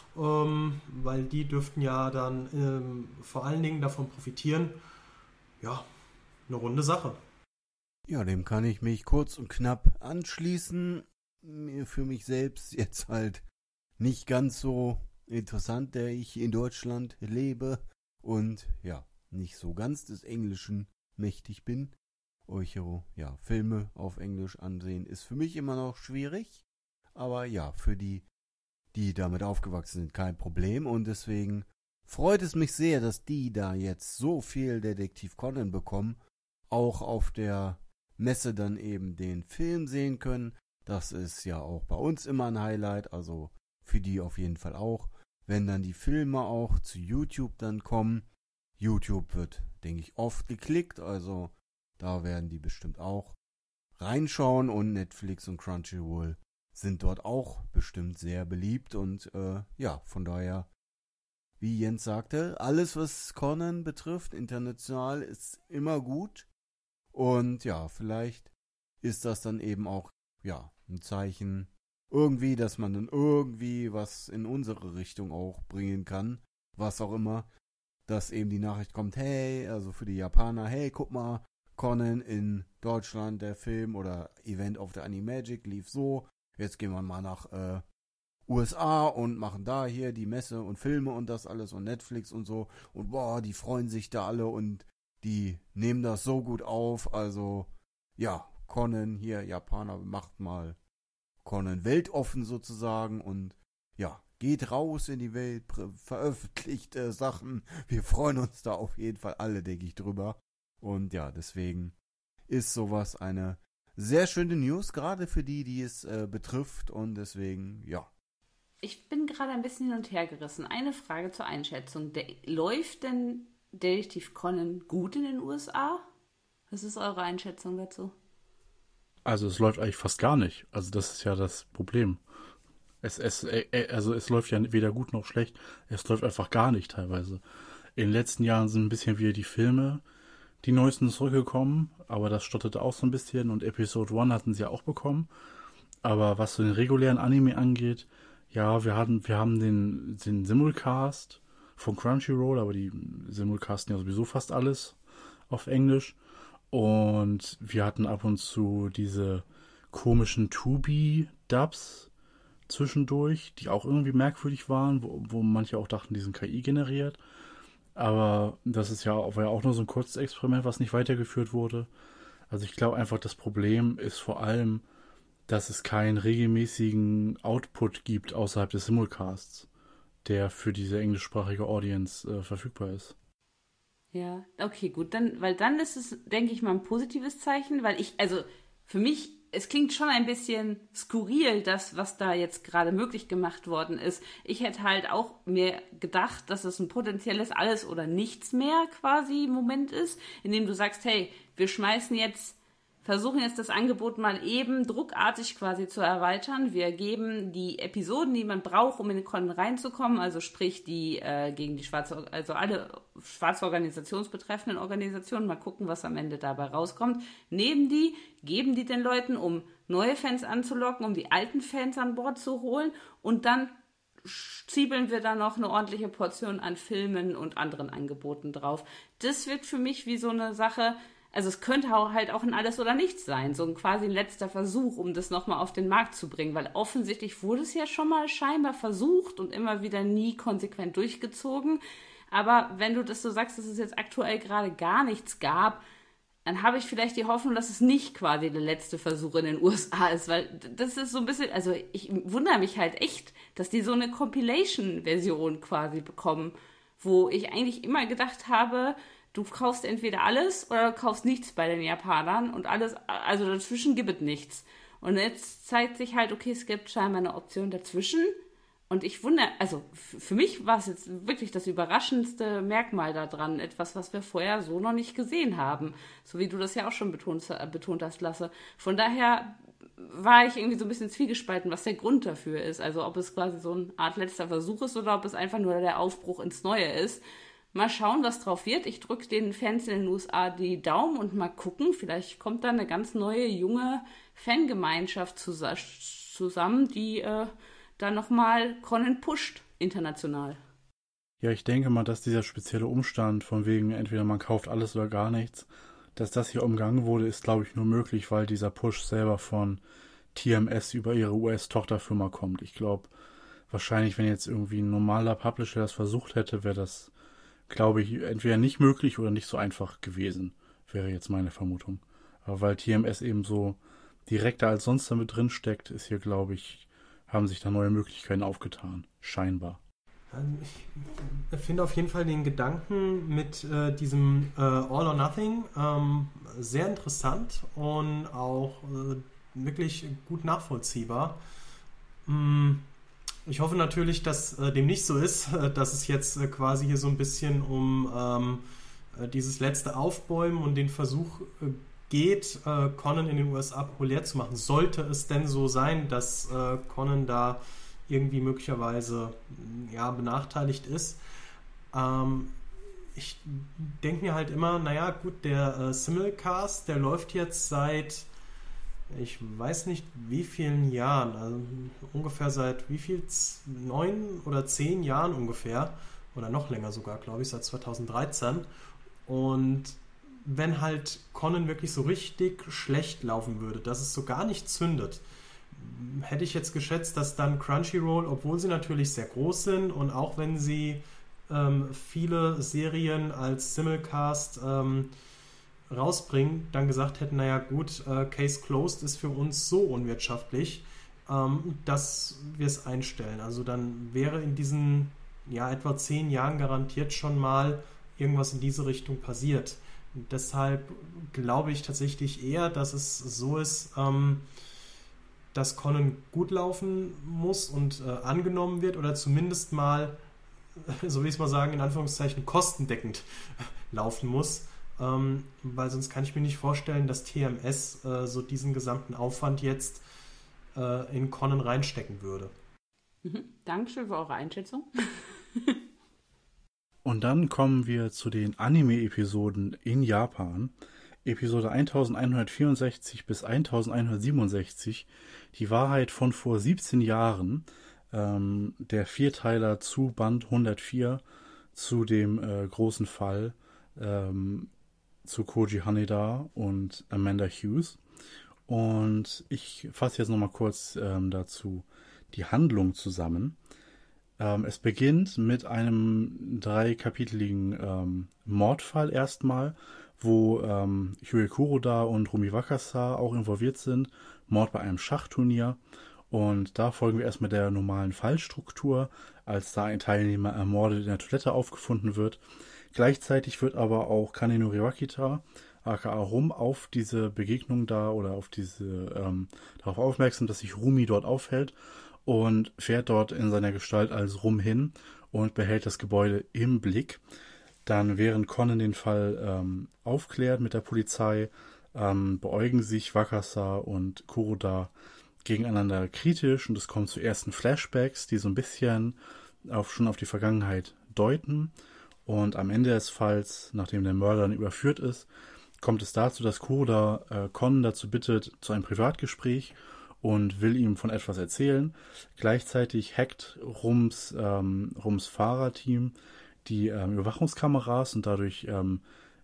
weil die dürften ja dann vor allen Dingen davon profitieren. Ja, eine runde Sache. Ja, dem kann ich mich kurz und knapp anschließen. Für mich selbst jetzt halt nicht ganz so interessant, da ich in Deutschland lebe und ja, nicht so ganz des Englischen mächtig bin. Euch Filme auf Englisch ansehen ist für mich immer noch schwierig. Aber ja, für die damit aufgewachsen sind, kein Problem. Und deswegen freut es mich sehr, dass die da jetzt so viel Detektiv Conan bekommen. Auch auf der Messe dann eben den Film sehen können. Das ist ja auch bei uns immer ein Highlight. Also für die auf jeden Fall auch. Wenn dann die Filme auch zu YouTube dann kommen. YouTube wird, denke ich, oft geklickt, also da werden die bestimmt auch reinschauen und Netflix und Crunchyroll sind dort auch bestimmt sehr beliebt und ja, von daher, wie Jens sagte, alles was Conan betrifft, international ist immer gut und ja, vielleicht ist das dann eben auch, ja, ein Zeichen irgendwie, dass man dann irgendwie was in unsere Richtung auch bringen kann, was auch immer. Dass eben die Nachricht kommt, hey, also für die Japaner, hey, guck mal, Conan in Deutschland, der Film oder Event of the Animagic lief so, jetzt gehen wir mal nach USA und machen da hier die Messe und Filme und das alles und Netflix und so und boah, die freuen sich da alle und die nehmen das so gut auf, also ja, Conan hier, Japaner, macht mal Conan weltoffen sozusagen und ja, geht raus in die Welt, veröffentlicht Sachen. Wir freuen uns da auf jeden Fall alle, denke ich, drüber. Und ja, deswegen ist sowas eine sehr schöne News, gerade für die es betrifft. Und deswegen, ja. Ich bin gerade ein bisschen hin und her gerissen. Eine Frage zur Einschätzung. Läuft denn Detektiv Conan gut in den USA? Was ist eure Einschätzung dazu? Also es läuft eigentlich fast gar nicht. Also das ist ja das Problem. Also es läuft ja weder gut noch schlecht. Es läuft einfach gar nicht teilweise. In den letzten Jahren sind ein bisschen wieder die Filme, die neuesten zurückgekommen, aber das stotterte auch so ein bisschen und Episode 1 hatten sie ja auch bekommen. Aber was so den regulären Anime angeht, ja, wir haben den Simulcast von Crunchyroll, aber die simulcasten ja sowieso fast alles auf Englisch. Und wir hatten ab und zu diese komischen Tubi-Dubs zwischendurch, die auch irgendwie merkwürdig waren, wo manche auch dachten, die sind KI generiert. Aber das war ja auch nur so ein kurzes Experiment, was nicht weitergeführt wurde. Also ich glaube einfach, das Problem ist vor allem, dass es keinen regelmäßigen Output gibt außerhalb des Simulcasts, der für diese englischsprachige Audience verfügbar ist. Ja, okay, gut, weil dann ist es, denke ich mal, ein positives Zeichen, weil für mich, es klingt schon ein bisschen skurril, das, was da jetzt gerade möglich gemacht worden ist. Ich hätte halt auch mir gedacht, dass es ein potenzielles Alles- oder Nichts mehr quasi Moment ist, in dem du sagst, hey, wir versuchen jetzt das Angebot mal eben druckartig quasi zu erweitern. Wir geben die Episoden, die man braucht, um in den Conan reinzukommen, also sprich die gegen die alle schwarze organisationsbetreffenden Organisationen, mal gucken, was am Ende dabei rauskommt, nehmen die, geben die den Leuten, um neue Fans anzulocken, um die alten Fans an Bord zu holen und dann zwiebeln wir da noch eine ordentliche Portion an Filmen und anderen Angeboten drauf. Das wirkt für mich wie so eine Sache, also es könnte auch halt auch ein Alles oder Nichts sein, so ein quasi ein letzter Versuch, um das nochmal auf den Markt zu bringen, weil offensichtlich wurde es ja schon mal scheinbar versucht und immer wieder nie konsequent durchgezogen. Aber wenn du das so sagst, dass es jetzt aktuell gerade gar nichts gab, dann habe ich vielleicht die Hoffnung, dass es nicht quasi der letzte Versuch in den USA ist, weil das ist so ein bisschen, also ich wundere mich halt echt, dass die so eine Compilation-Version quasi bekommen, wo ich eigentlich immer gedacht habe, du kaufst entweder alles oder du kaufst nichts bei den Japanern und alles, also dazwischen gibt es nichts. Und jetzt zeigt sich halt, okay, es gibt scheinbar eine Option dazwischen. Und ich wundere, also für mich war es jetzt wirklich das überraschendste Merkmal daran, etwas, was wir vorher so noch nicht gesehen haben. So wie du das ja auch schon betont hast, Lasse. Von daher war ich irgendwie so ein bisschen zwiegespalten, was der Grund dafür ist. Also ob es quasi so eine Art letzter Versuch ist oder ob es einfach nur der Aufbruch ins Neue ist. Mal schauen, was drauf wird. Ich drücke den Fans in den USA die Daumen und mal gucken. Vielleicht kommt da eine ganz neue, junge Fangemeinschaft zusammen, die da nochmal Conan pusht, international. Ja, ich denke mal, dass dieser spezielle Umstand von wegen entweder man kauft alles oder gar nichts, dass das hier umgangen wurde, ist, glaube ich, nur möglich, weil dieser Push selber von TMS über ihre US-Tochterfirma kommt. Ich glaube, wahrscheinlich, wenn jetzt irgendwie ein normaler Publisher das versucht hätte, wäre das, glaube ich, entweder nicht möglich oder nicht so einfach gewesen, wäre jetzt meine Vermutung. Aber weil TMS eben so direkter als sonst damit drin steckt, ist hier, glaube ich, haben sich da neue Möglichkeiten aufgetan. Scheinbar. Ich finde auf jeden Fall den Gedanken mit diesem All or Nothing sehr interessant und auch wirklich gut nachvollziehbar. Ich hoffe natürlich, dass dem nicht so ist, dass es jetzt quasi hier so ein bisschen um dieses letzte Aufbäumen und den Versuch geht, Conan in den USA populär zu machen. Sollte es denn so sein, dass Conan da irgendwie möglicherweise benachteiligt ist. Ich denke mir halt immer, naja gut, der Simulcast, der läuft jetzt seit, ich weiß nicht wie vielen Jahren, also ungefähr seit wie viel, 9 oder 10 Jahren ungefähr, oder noch länger sogar, glaube ich, seit 2013. Und wenn halt Conan wirklich so richtig schlecht laufen würde, dass es so gar nicht zündet, hätte ich jetzt geschätzt, dass dann Crunchyroll, obwohl sie natürlich sehr groß sind und auch wenn sie viele Serien als Simulcast rausbringen, dann gesagt hätten, naja gut, Case Closed ist für uns so unwirtschaftlich, dass wir es einstellen. Also dann wäre in diesen etwa 10 Jahren garantiert schon mal irgendwas in diese Richtung passiert. Und deshalb glaube ich tatsächlich eher, dass es so ist, dass Conan gut laufen muss und angenommen wird oder zumindest mal, so will ich es mal sagen, in Anführungszeichen kostendeckend laufen muss, weil sonst kann ich mir nicht vorstellen, dass TMS so diesen gesamten Aufwand jetzt in Conan reinstecken würde. Dankeschön für eure Einschätzung. Und dann kommen wir zu den Anime-Episoden in Japan. Episode 1164 bis 1167, die Wahrheit von vor 17 Jahren, der Vierteiler zu Band 104, zu dem großen Fall zu Koji Haneda und Amanda Hughes. Und ich fasse jetzt nochmal kurz dazu die Handlung zusammen. Es beginnt mit einem 3-kapiteligen Mordfall erstmal, wo Huey Kuroda und Rumi Wakasa auch involviert sind. Mord bei einem Schachturnier. Und da folgen wir erstmal der normalen Fallstruktur, als da ein Teilnehmer ermordet in der Toilette aufgefunden wird. Gleichzeitig wird aber auch Kanenori Wakita, aka Rum, auf diese Begegnung da oder auf darauf aufmerksam, dass sich Rumi dort aufhält und fährt dort in seiner Gestalt als Rum hin und behält das Gebäude im Blick. Dann, während Conan den Fall aufklärt mit der Polizei, beäugen sich Wakasa und Kuroda gegeneinander kritisch und es kommt zu ersten Flashbacks, die so ein bisschen schon auf die Vergangenheit deuten. Und am Ende des Falls, nachdem der Mörder dann überführt ist, kommt es dazu, dass Kuroda Conan dazu bittet, zu einem Privatgespräch und will ihm von etwas erzählen. Gleichzeitig hackt Rums Fahrerteam die Überwachungskameras und dadurch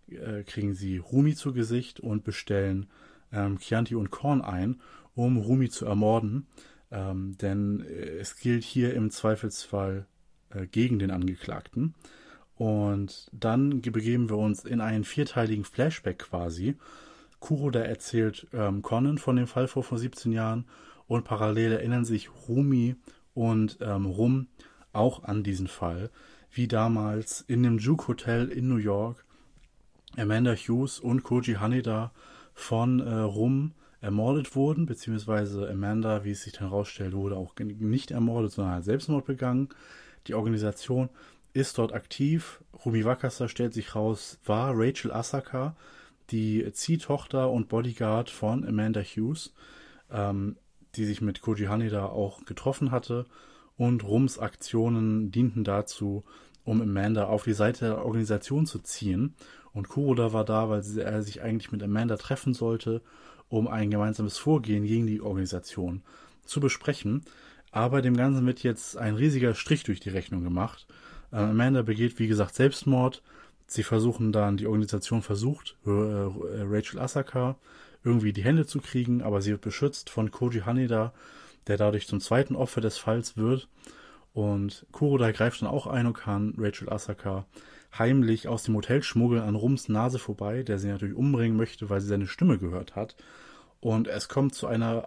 kriegen sie Rumi zu Gesicht und bestellen Chianti und Korn ein, um Rumi zu ermorden. Denn es gilt hier im Zweifelsfall gegen den Angeklagten. Und dann begeben wir uns in einen 4-teiligen Flashback quasi. Kuroda erzählt Conan von dem Fall vor 17 Jahren und parallel erinnern sich Rumi und Rum auch an diesen Fall, wie damals in dem Juke Hotel in New York Amanda Hughes und Koji Haneda von Rum ermordet wurden, beziehungsweise Amanda, wie es sich dann herausstellt, wurde auch nicht ermordet, sondern hat Selbstmord begangen. Die Organisation ist dort aktiv. Rumi Wakasa, stellt sich raus, war Rachel Asaka, die Ziehtochter und Bodyguard von Amanda Hughes, die sich mit Koji Haneda auch getroffen hatte. Und Rums Aktionen dienten dazu, um Amanda auf die Seite der Organisation zu ziehen. Und Kuroda war da, weil er sich eigentlich mit Amanda treffen sollte, um ein gemeinsames Vorgehen gegen die Organisation zu besprechen. Aber dem Ganzen wird jetzt ein riesiger Strich durch die Rechnung gemacht. Amanda begeht, wie gesagt, Selbstmord. Die Organisation versucht, Rachel Asaka irgendwie die Hände zu kriegen, aber sie wird beschützt von Koji Haneda, der dadurch zum zweiten Opfer des Falls wird. Und Kuroda greift dann auch ein und kann Rachel Asaka heimlich aus dem Hotel schmuggeln an Rums Nase vorbei, der sie natürlich umbringen möchte, weil sie seine Stimme gehört hat. Und es kommt zu einer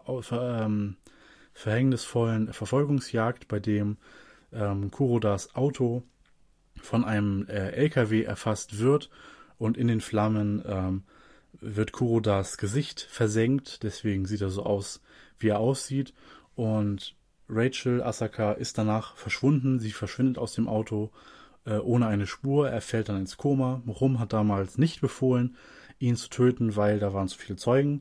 verhängnisvollen Verfolgungsjagd, bei dem Kurodas Auto von einem LKW erfasst wird und in den Flammen wird Kurodas Gesicht versenkt, deswegen sieht er so aus, wie er aussieht. Und Rachel Asaka ist danach verschwunden, sie verschwindet aus dem Auto ohne eine Spur, er fällt dann ins Koma. Rum hat damals nicht befohlen, ihn zu töten, weil da waren zu viele Zeugen.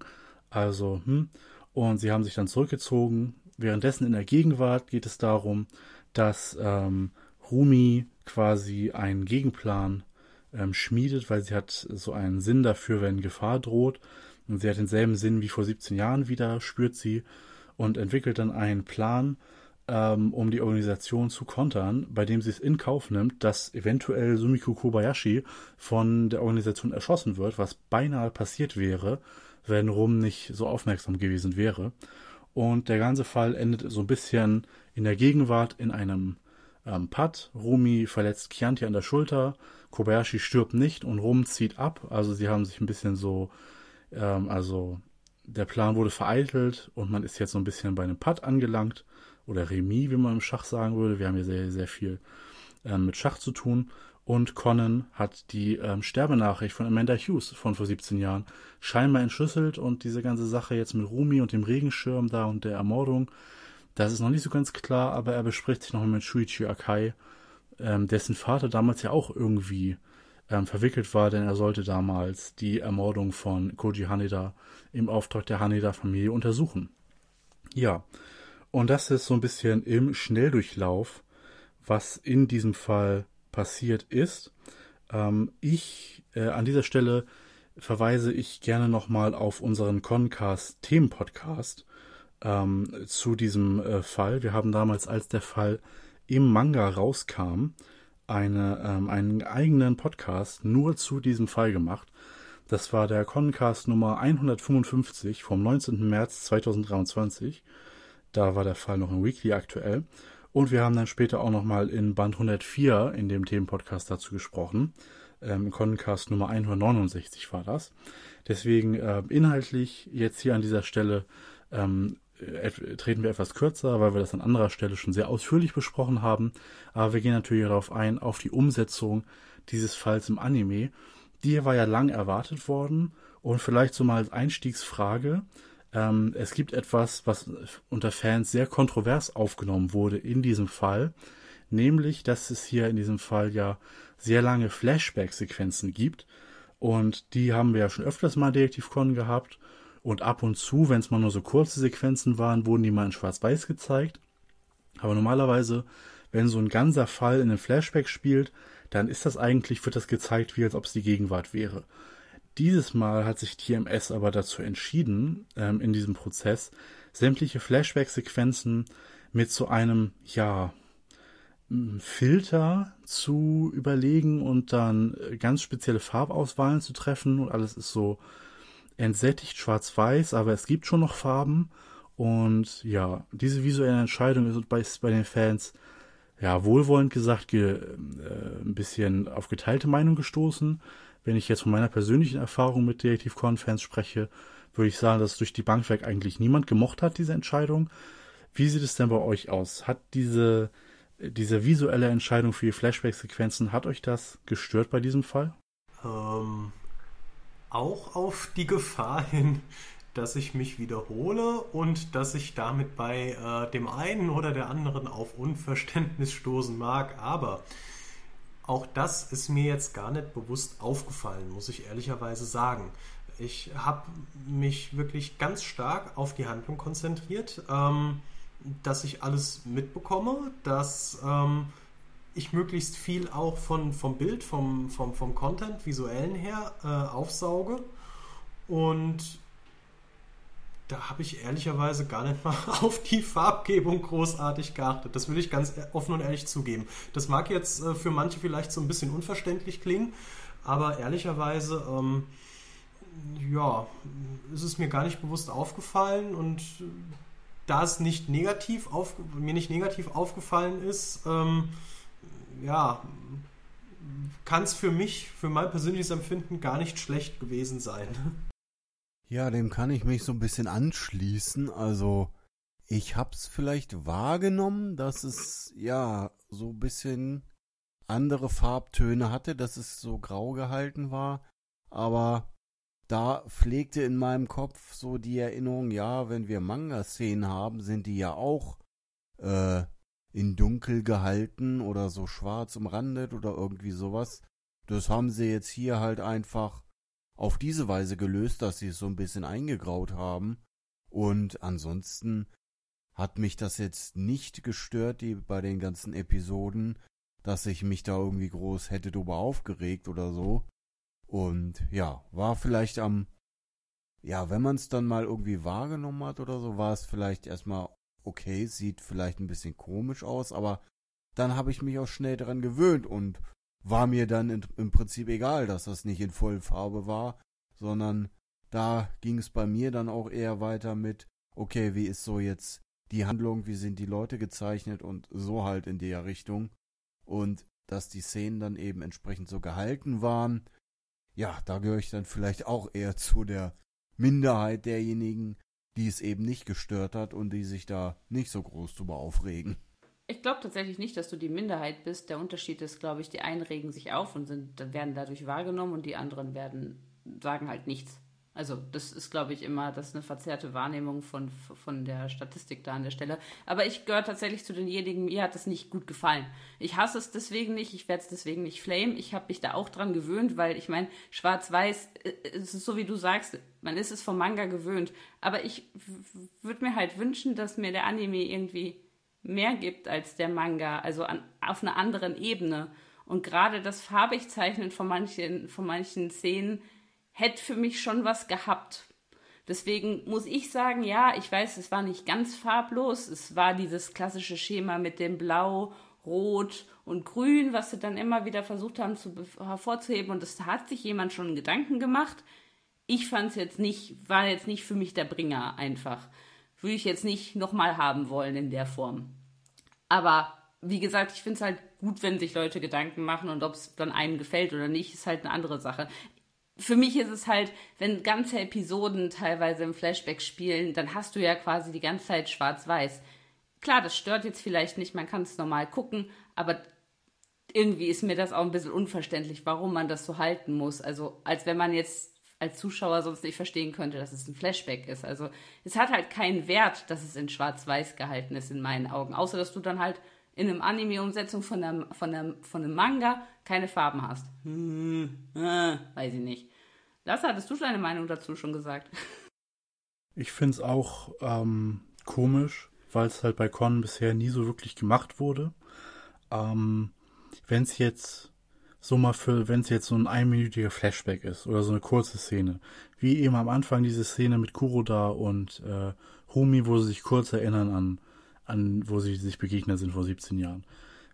Und sie haben sich dann zurückgezogen. Währenddessen in der Gegenwart geht es darum, dass Rumi quasi einen Gegenplan schmiedet, weil sie hat so einen Sinn dafür, wenn Gefahr droht. Und sie hat denselben Sinn wie vor 17 Jahren wieder, spürt sie, und entwickelt dann einen Plan, um die Organisation zu kontern, bei dem sie es in Kauf nimmt, dass eventuell Sumiko Kobayashi von der Organisation erschossen wird, was beinahe passiert wäre, wenn Rum nicht so aufmerksam gewesen wäre. Und der ganze Fall endet so ein bisschen in der Gegenwart in einem Putt. Rumi verletzt Chianti an der Schulter, Kobayashi stirbt nicht und Rum zieht ab. Also sie haben sich ein bisschen so, der Plan wurde vereitelt und man ist jetzt so ein bisschen bei einem Putt angelangt. Oder Remis, wie man im Schach sagen würde. Wir haben hier sehr, sehr viel mit Schach zu tun. Und Conan hat die Sterbenachricht von Amanda Hughes von vor 17 Jahren scheinbar entschlüsselt. Und diese ganze Sache jetzt mit Rumi und dem Regenschirm da und der Ermordung, das ist noch nicht so ganz klar, aber er bespricht sich noch mit Shuichi Akai, dessen Vater damals ja auch irgendwie verwickelt war, denn er sollte damals die Ermordung von Koji Haneda im Auftrag der Haneda-Familie untersuchen. Ja, und das ist so ein bisschen im Schnelldurchlauf, was in diesem Fall passiert ist. An dieser Stelle verweise ich gerne nochmal auf unseren Concast-Themen-Podcast zu diesem Fall. Wir haben damals, als der Fall im Manga rauskam, einen eigenen Podcast nur zu diesem Fall gemacht. Das war der Concast Nummer 155 vom 19. März 2023. Da war der Fall noch im Weekly aktuell. Und wir haben dann später auch nochmal in Band 104 in dem Themenpodcast dazu gesprochen. Im Concast Nummer 169 war das. Deswegen inhaltlich jetzt hier an dieser Stelle treten wir etwas kürzer, weil wir das an anderer Stelle schon sehr ausführlich besprochen haben. Aber wir gehen natürlich darauf ein, auf die Umsetzung dieses Falls im Anime. Die war ja lang erwartet worden. Und vielleicht so mal als Einstiegsfrage: Es gibt etwas, was unter Fans sehr kontrovers aufgenommen wurde in diesem Fall, nämlich, dass es hier in diesem Fall ja sehr lange Flashback-Sequenzen gibt und die haben wir ja schon öfters mal in Detective Conan gehabt und ab und zu, wenn es mal nur so kurze Sequenzen waren, wurden die mal in Schwarz-Weiß gezeigt, aber normalerweise, wenn so ein ganzer Fall in einem Flashback spielt, dann ist das eigentlich, wird das gezeigt, wie als ob es die Gegenwart wäre. Dieses Mal hat sich TMS aber dazu entschieden, in diesem Prozess, sämtliche Flashback-Sequenzen mit so einem, Filter zu überlegen und dann ganz spezielle Farbauswahlen zu treffen und alles ist so entsättigt schwarz-weiß, aber es gibt schon noch Farben und ja, diese visuelle Entscheidung ist bei den Fans, ja, wohlwollend gesagt, ein bisschen auf geteilte Meinung gestoßen. Wenn ich jetzt von meiner persönlichen Erfahrung mit Detective Conan-Fans spreche, würde ich sagen, dass durch die Bank weg eigentlich niemand gemocht hat, diese Entscheidung. Wie sieht es denn bei euch aus? Hat diese visuelle Entscheidung für die Flashback-Sequenzen, hat euch das gestört bei diesem Fall? Auch auf die Gefahr hin, dass ich mich wiederhole und dass ich damit bei dem einen oder der anderen auf Unverständnis stoßen mag. Aber auch das ist mir jetzt gar nicht bewusst aufgefallen, muss ich ehrlicherweise sagen. Ich habe mich wirklich ganz stark auf die Handlung konzentriert, dass ich alles mitbekomme, dass ich möglichst viel auch vom Bild, vom Content, visuellen her aufsauge. Und da habe ich ehrlicherweise gar nicht mal auf die Farbgebung großartig geachtet. Das will ich ganz offen und ehrlich zugeben. Das mag jetzt für manche vielleicht so ein bisschen unverständlich klingen, aber ehrlicherweise ist es mir gar nicht bewusst aufgefallen und da es mir nicht negativ aufgefallen ist, kann es für mein persönliches Empfinden gar nicht schlecht gewesen sein. Ja, dem kann ich mich so ein bisschen anschließen. Also, ich hab's vielleicht wahrgenommen, dass es ja so ein bisschen andere Farbtöne hatte, dass es so grau gehalten war. Aber da pflegte in meinem Kopf so die Erinnerung, ja, wenn wir Manga-Szenen haben, sind die ja auch in dunkel gehalten oder so schwarz umrandet oder irgendwie sowas. Das haben sie jetzt hier halt einfach auf diese Weise gelöst, dass sie es so ein bisschen eingegraut haben. Und ansonsten hat mich das jetzt nicht gestört, bei den ganzen Episoden, dass ich mich da irgendwie groß hätte drüber aufgeregt oder so. Und ja, war vielleicht wenn man es dann mal irgendwie wahrgenommen hat oder so, war es vielleicht erstmal okay, sieht vielleicht ein bisschen komisch aus, aber dann habe ich mich auch schnell daran gewöhnt und war mir dann im Prinzip egal, dass das nicht in Vollfarbe war, sondern da ging es bei mir dann auch eher weiter mit, okay, wie ist so jetzt die Handlung, wie sind die Leute gezeichnet und so halt in der Richtung. Und dass die Szenen dann eben entsprechend so gehalten waren, ja, da gehöre ich dann vielleicht auch eher zu der Minderheit derjenigen, die es eben nicht gestört hat und die sich da nicht so groß drüber aufregen. Ich glaube tatsächlich nicht, dass du die Minderheit bist. Der Unterschied ist, glaube ich, die einen regen sich auf und werden dadurch wahrgenommen und die anderen sagen halt nichts. Also das ist, glaube ich, das ist eine verzerrte Wahrnehmung von der Statistik da an der Stelle. Aber ich gehöre tatsächlich zu denjenigen, mir hat das nicht gut gefallen. Ich hasse es deswegen nicht, ich werde es deswegen nicht flamen. Ich habe mich da auch dran gewöhnt, weil ich meine, schwarz-weiß, es ist so wie du sagst, man ist es vom Manga gewöhnt. Aber ich würde mir halt wünschen, dass mir der Anime irgendwie mehr gibt als der Manga, also auf einer anderen Ebene. Und gerade das farbig Zeichnen von manchen Szenen hätte für mich schon was gehabt. Deswegen muss ich sagen, ja, ich weiß, es war nicht ganz farblos. Es war dieses klassische Schema mit dem Blau, Rot und Grün, was sie dann immer wieder versucht haben hervorzuheben. Und das hat sich jemand schon Gedanken gemacht. Ich war jetzt nicht für mich der Bringer einfach. Würde ich jetzt nicht nochmal haben wollen in der Form. Aber wie gesagt, ich finde es halt gut, wenn sich Leute Gedanken machen und ob es dann einem gefällt oder nicht, ist halt eine andere Sache. Für mich ist es halt, wenn ganze Episoden teilweise im Flashback spielen, dann hast du ja quasi die ganze Zeit schwarz-weiß. Klar, das stört jetzt vielleicht nicht, man kann es normal gucken, aber irgendwie ist mir das auch ein bisschen unverständlich, warum man das so halten muss. Also als wenn man jetzt als Zuschauer sonst nicht verstehen könnte, dass es ein Flashback ist. Also es hat halt keinen Wert, dass es in schwarz-weiß gehalten ist in meinen Augen, außer dass du dann halt in einem Anime-Umsetzung von einem Manga keine Farben hast. Weiß ich nicht. Lasse, hattest du deine Meinung dazu schon gesagt? Ich finde es auch komisch, weil es halt bei Con bisher nie so wirklich gemacht wurde. Wenn es jetzt so ein einminütiger Flashback ist oder so eine kurze Szene, wie eben am Anfang diese Szene mit Kuroda und Humi, wo sie sich kurz erinnern an wo sie sich begegnet sind vor 17 Jahren.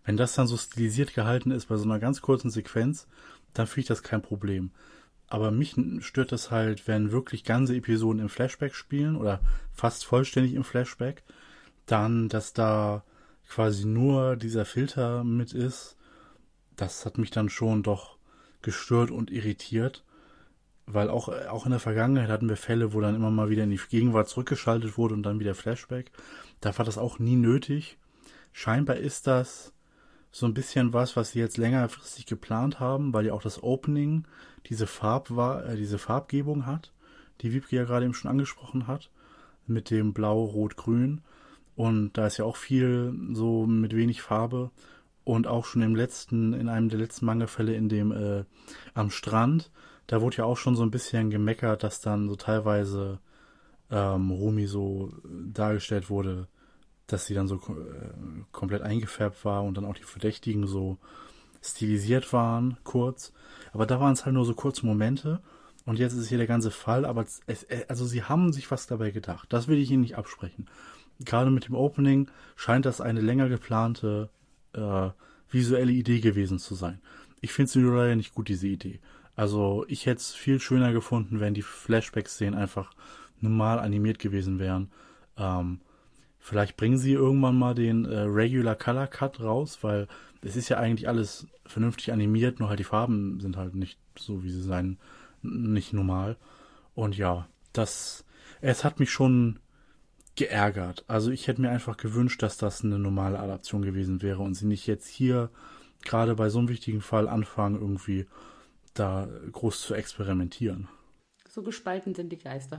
Wenn das dann so stilisiert gehalten ist bei so einer ganz kurzen Sequenz, dann finde ich das kein Problem. Aber mich stört das halt, wenn wirklich ganze Episoden im Flashback spielen oder fast vollständig im Flashback, dann, dass da quasi nur dieser Filter mit ist. Das hat mich dann schon doch gestört und irritiert, weil auch in der Vergangenheit hatten wir Fälle, wo dann immer mal wieder in die Gegenwart zurückgeschaltet wurde und dann wieder Flashback. Da war das auch nie nötig. Scheinbar ist das so ein bisschen was sie jetzt längerfristig geplant haben, weil ja auch das Opening diese Farbgebung hat, die Wiebke ja gerade eben schon angesprochen hat, mit dem Blau, Rot, Grün. Und da ist ja auch viel so mit wenig Farbe. Und auch schon in einem der letzten Manga-Fälle am Strand, da wurde ja auch schon so ein bisschen gemeckert, dass dann so teilweise Rumi so dargestellt wurde, dass sie dann so komplett eingefärbt war und dann auch die Verdächtigen so stilisiert waren, kurz. Aber da waren es halt nur so kurze Momente und jetzt ist hier der ganze Fall, aber also sie haben sich was dabei gedacht. Das will ich Ihnen nicht absprechen. Gerade mit dem Opening scheint das eine länger geplante visuelle Idee gewesen zu sein. Ich finde sie nur leider nicht gut, diese Idee. Also ich hätte es viel schöner gefunden, wenn die Flashback-Szenen einfach normal animiert gewesen wären. Vielleicht bringen sie irgendwann mal den Regular Color Cut raus, weil es ist ja eigentlich alles vernünftig animiert, nur halt die Farben sind halt nicht so, wie sie sein, nicht normal. Und ja, es hat mich schon geärgert. Also ich hätte mir einfach gewünscht, dass das eine normale Adaption gewesen wäre und sie nicht jetzt hier gerade bei so einem wichtigen Fall anfangen, irgendwie da groß zu experimentieren. So gespalten sind die Geister.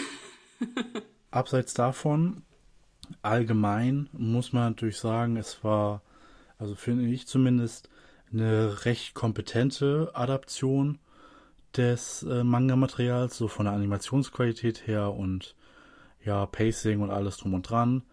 Abseits davon, allgemein muss man natürlich sagen, es war, also finde ich zumindest, eine recht kompetente Adaption des Manga-Materials, so von der Animationsqualität her und ja, Pacing und alles drum und dran.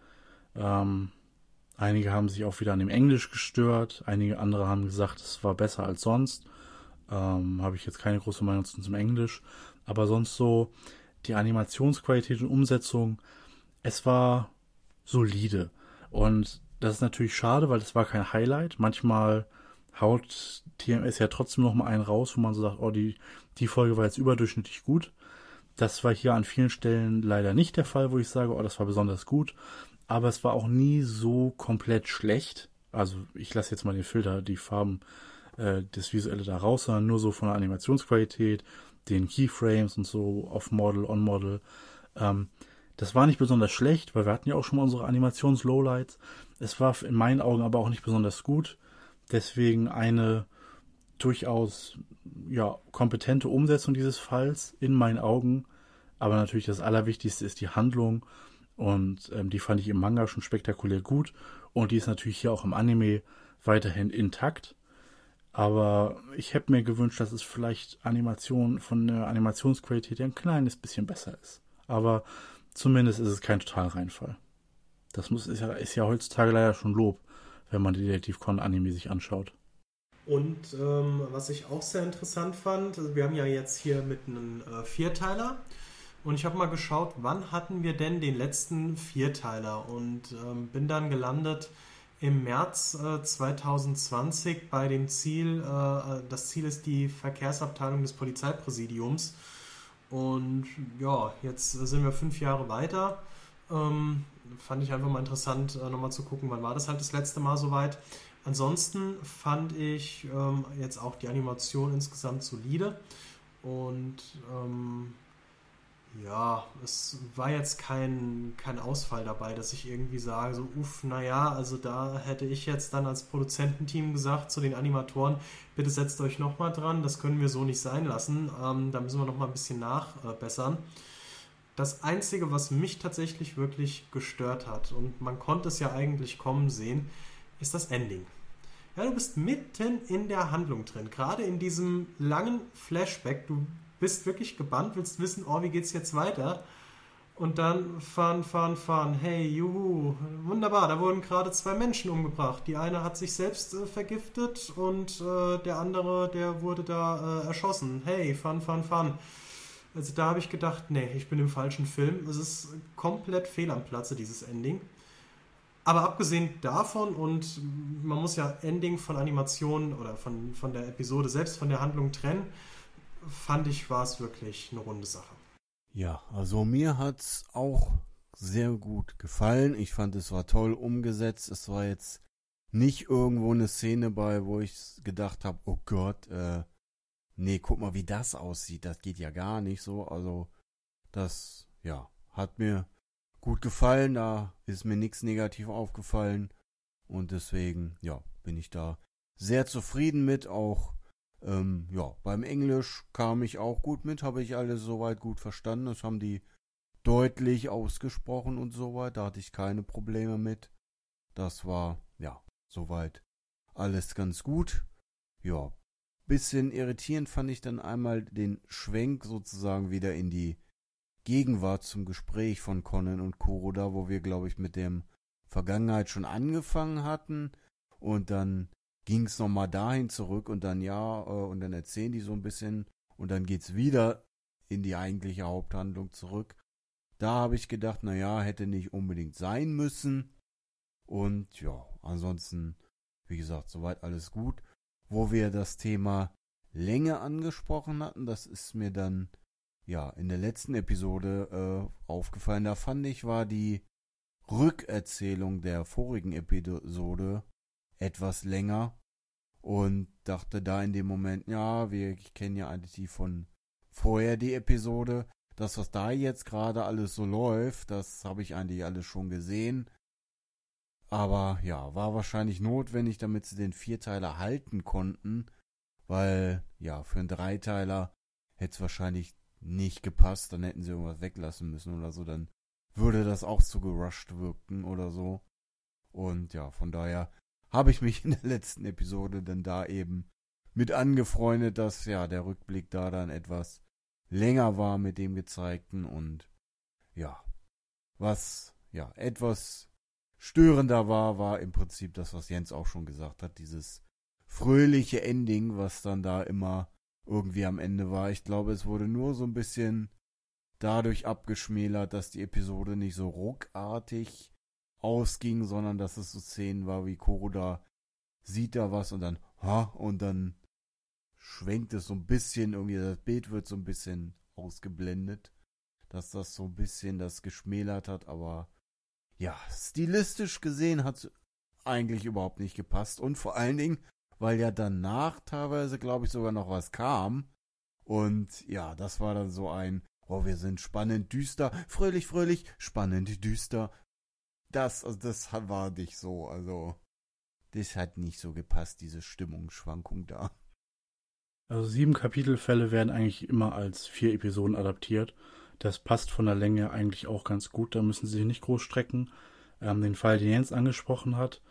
Einige haben sich auch wieder an dem Englisch gestört, einige andere haben gesagt, es war besser als sonst. Habe ich jetzt keine große Meinung zum Englisch, aber sonst so die Animationsqualität und Umsetzung, es war solide. Und das ist natürlich schade, weil das war kein Highlight. Manchmal haut TMS ja trotzdem noch mal einen raus, wo man so sagt, oh, die Folge war jetzt überdurchschnittlich gut. Das war hier an vielen Stellen leider nicht der Fall, wo ich sage, oh, das war besonders gut. Aber es war auch nie so komplett schlecht. Also ich lasse jetzt mal den Filter, die Farben, das Visuelle da raus, sondern nur so von der Animationsqualität, den Keyframes und so, Off-Model, On-Model. Das war nicht besonders schlecht, weil wir hatten ja auch schon mal unsere Animations-Lowlights. Es war in meinen Augen aber auch nicht besonders gut. Deswegen eine durchaus kompetente Umsetzung dieses Falls in meinen Augen. Aber natürlich das Allerwichtigste ist die Handlung. Und die fand ich im Manga schon spektakulär gut. Und die ist natürlich hier auch im Anime weiterhin intakt. Aber ich hätte mir gewünscht, dass es vielleicht von der Animationsqualität ein kleines bisschen besser ist. Aber zumindest ist es kein Totalreinfall. Das ist ja heutzutage leider schon Lob, wenn man die Detective Conan Anime sich anschaut. Und was ich auch sehr interessant fand, also wir haben ja jetzt hier mit einem Vierteiler und ich habe mal geschaut, wann hatten wir denn den letzten Vierteiler und bin dann gelandet im März 2020 bei dem Ziel, das Ziel ist die Verkehrsabteilung des Polizeipräsidiums und ja, jetzt sind wir 5 Jahre weiter. Fand ich einfach mal interessant, nochmal zu gucken, wann war das halt das letzte Mal soweit. Ansonsten fand ich jetzt auch die Animation insgesamt solide und es war jetzt kein Ausfall dabei, dass ich irgendwie sage, so also da hätte ich jetzt dann als Produzententeam gesagt zu den Animatoren, bitte setzt euch nochmal dran, das können wir so nicht sein lassen, da müssen wir nochmal ein bisschen nachbessern. Das Einzige, was mich tatsächlich wirklich gestört hat, und man konnte es ja eigentlich kommen sehen, ist das Ending. Ja, du bist mitten in der Handlung drin, gerade in diesem langen Flashback, du bist wirklich gebannt, willst wissen, oh, wie geht's jetzt weiter? Und dann fahren, hey, juhu, wunderbar, da wurden gerade 2 Menschen umgebracht. Die eine hat sich selbst vergiftet und der andere, der wurde da erschossen. Hey, fahren. Also da habe ich gedacht, nee, ich bin im falschen Film. Es ist komplett fehl am Platze, dieses Ending. Aber abgesehen davon, und man muss ja Ending von Animationen oder von der Episode selbst, von der Handlung trennen, fand ich, war es wirklich eine runde Sache. Ja, also mir hat's auch sehr gut gefallen. Ich fand, es war toll umgesetzt. Es war jetzt nicht irgendwo eine Szene bei, wo ich gedacht habe, oh Gott, nee, guck mal, wie das aussieht. Das geht ja gar nicht so. Also das, ja, hat mir gut gefallen. Da ist mir nichts negativ aufgefallen. Und deswegen, ja, bin ich da sehr zufrieden mit. Auch, ja, beim Englisch kam ich auch gut mit. Habe ich alles soweit gut verstanden. Das haben die deutlich ausgesprochen und so weiter. Da hatte ich keine Probleme mit. Das war, ja, soweit alles ganz gut. Ja, bisschen irritierend fand ich dann einmal den Schwenk sozusagen wieder in die Gegenwart zum Gespräch von Conan und Kuroda, wo wir, glaube ich, mit dem Vergangenheit schon angefangen hatten. Und dann ging es nochmal dahin zurück und dann und dann erzählen die so ein bisschen und dann geht's wieder in die eigentliche Haupthandlung zurück. Da habe ich gedacht, naja, hätte nicht unbedingt sein müssen. Und ja, ansonsten, wie gesagt, soweit alles gut. Wo wir das Thema Länge angesprochen hatten, das ist mir dann ja in der letzten Episode aufgefallen. Da fand ich, war die Rückerzählung der vorigen Episode etwas länger und dachte da in dem Moment, ja, wir kennen ja eigentlich die von vorher die Episode. Das, was da jetzt gerade alles so läuft, das habe ich eigentlich alles schon gesehen. Aber ja, war wahrscheinlich notwendig, damit sie den Vierteiler halten konnten, weil ja, für einen Dreiteiler hätte es wahrscheinlich nicht gepasst, dann hätten sie irgendwas weglassen müssen oder so, dann würde das auch zu gerusht wirken oder so. Und ja, von daher habe ich mich in der letzten Episode dann da eben mit angefreundet, dass ja der Rückblick da dann etwas länger war mit dem gezeigten und ja, was ja etwas störender war im Prinzip das, was Jens auch schon gesagt hat, dieses fröhliche Ending, was dann da immer irgendwie am Ende war. Ich glaube, es wurde nur so ein bisschen dadurch abgeschmälert, dass die Episode nicht so ruckartig ausging, sondern dass es so Szenen war, wie Kuroda sieht da was und dann schwenkt es so ein bisschen, irgendwie das Bild wird so ein bisschen ausgeblendet, dass das so ein bisschen das geschmälert hat, aber ja, stilistisch gesehen hat es eigentlich überhaupt nicht gepasst und vor allen Dingen, weil ja danach teilweise, glaube ich, sogar noch was kam und ja, das war dann so ein, oh, wir sind spannend düster, fröhlich, spannend düster. Das war nicht so, also das hat nicht so gepasst, diese Stimmungsschwankung da. Also 7 Kapitelfälle werden eigentlich immer als 4 Episoden adaptiert. Das passt von der Länge eigentlich auch ganz gut, da müssen sie sich nicht groß strecken. Den Fall, den Jens angesprochen hat,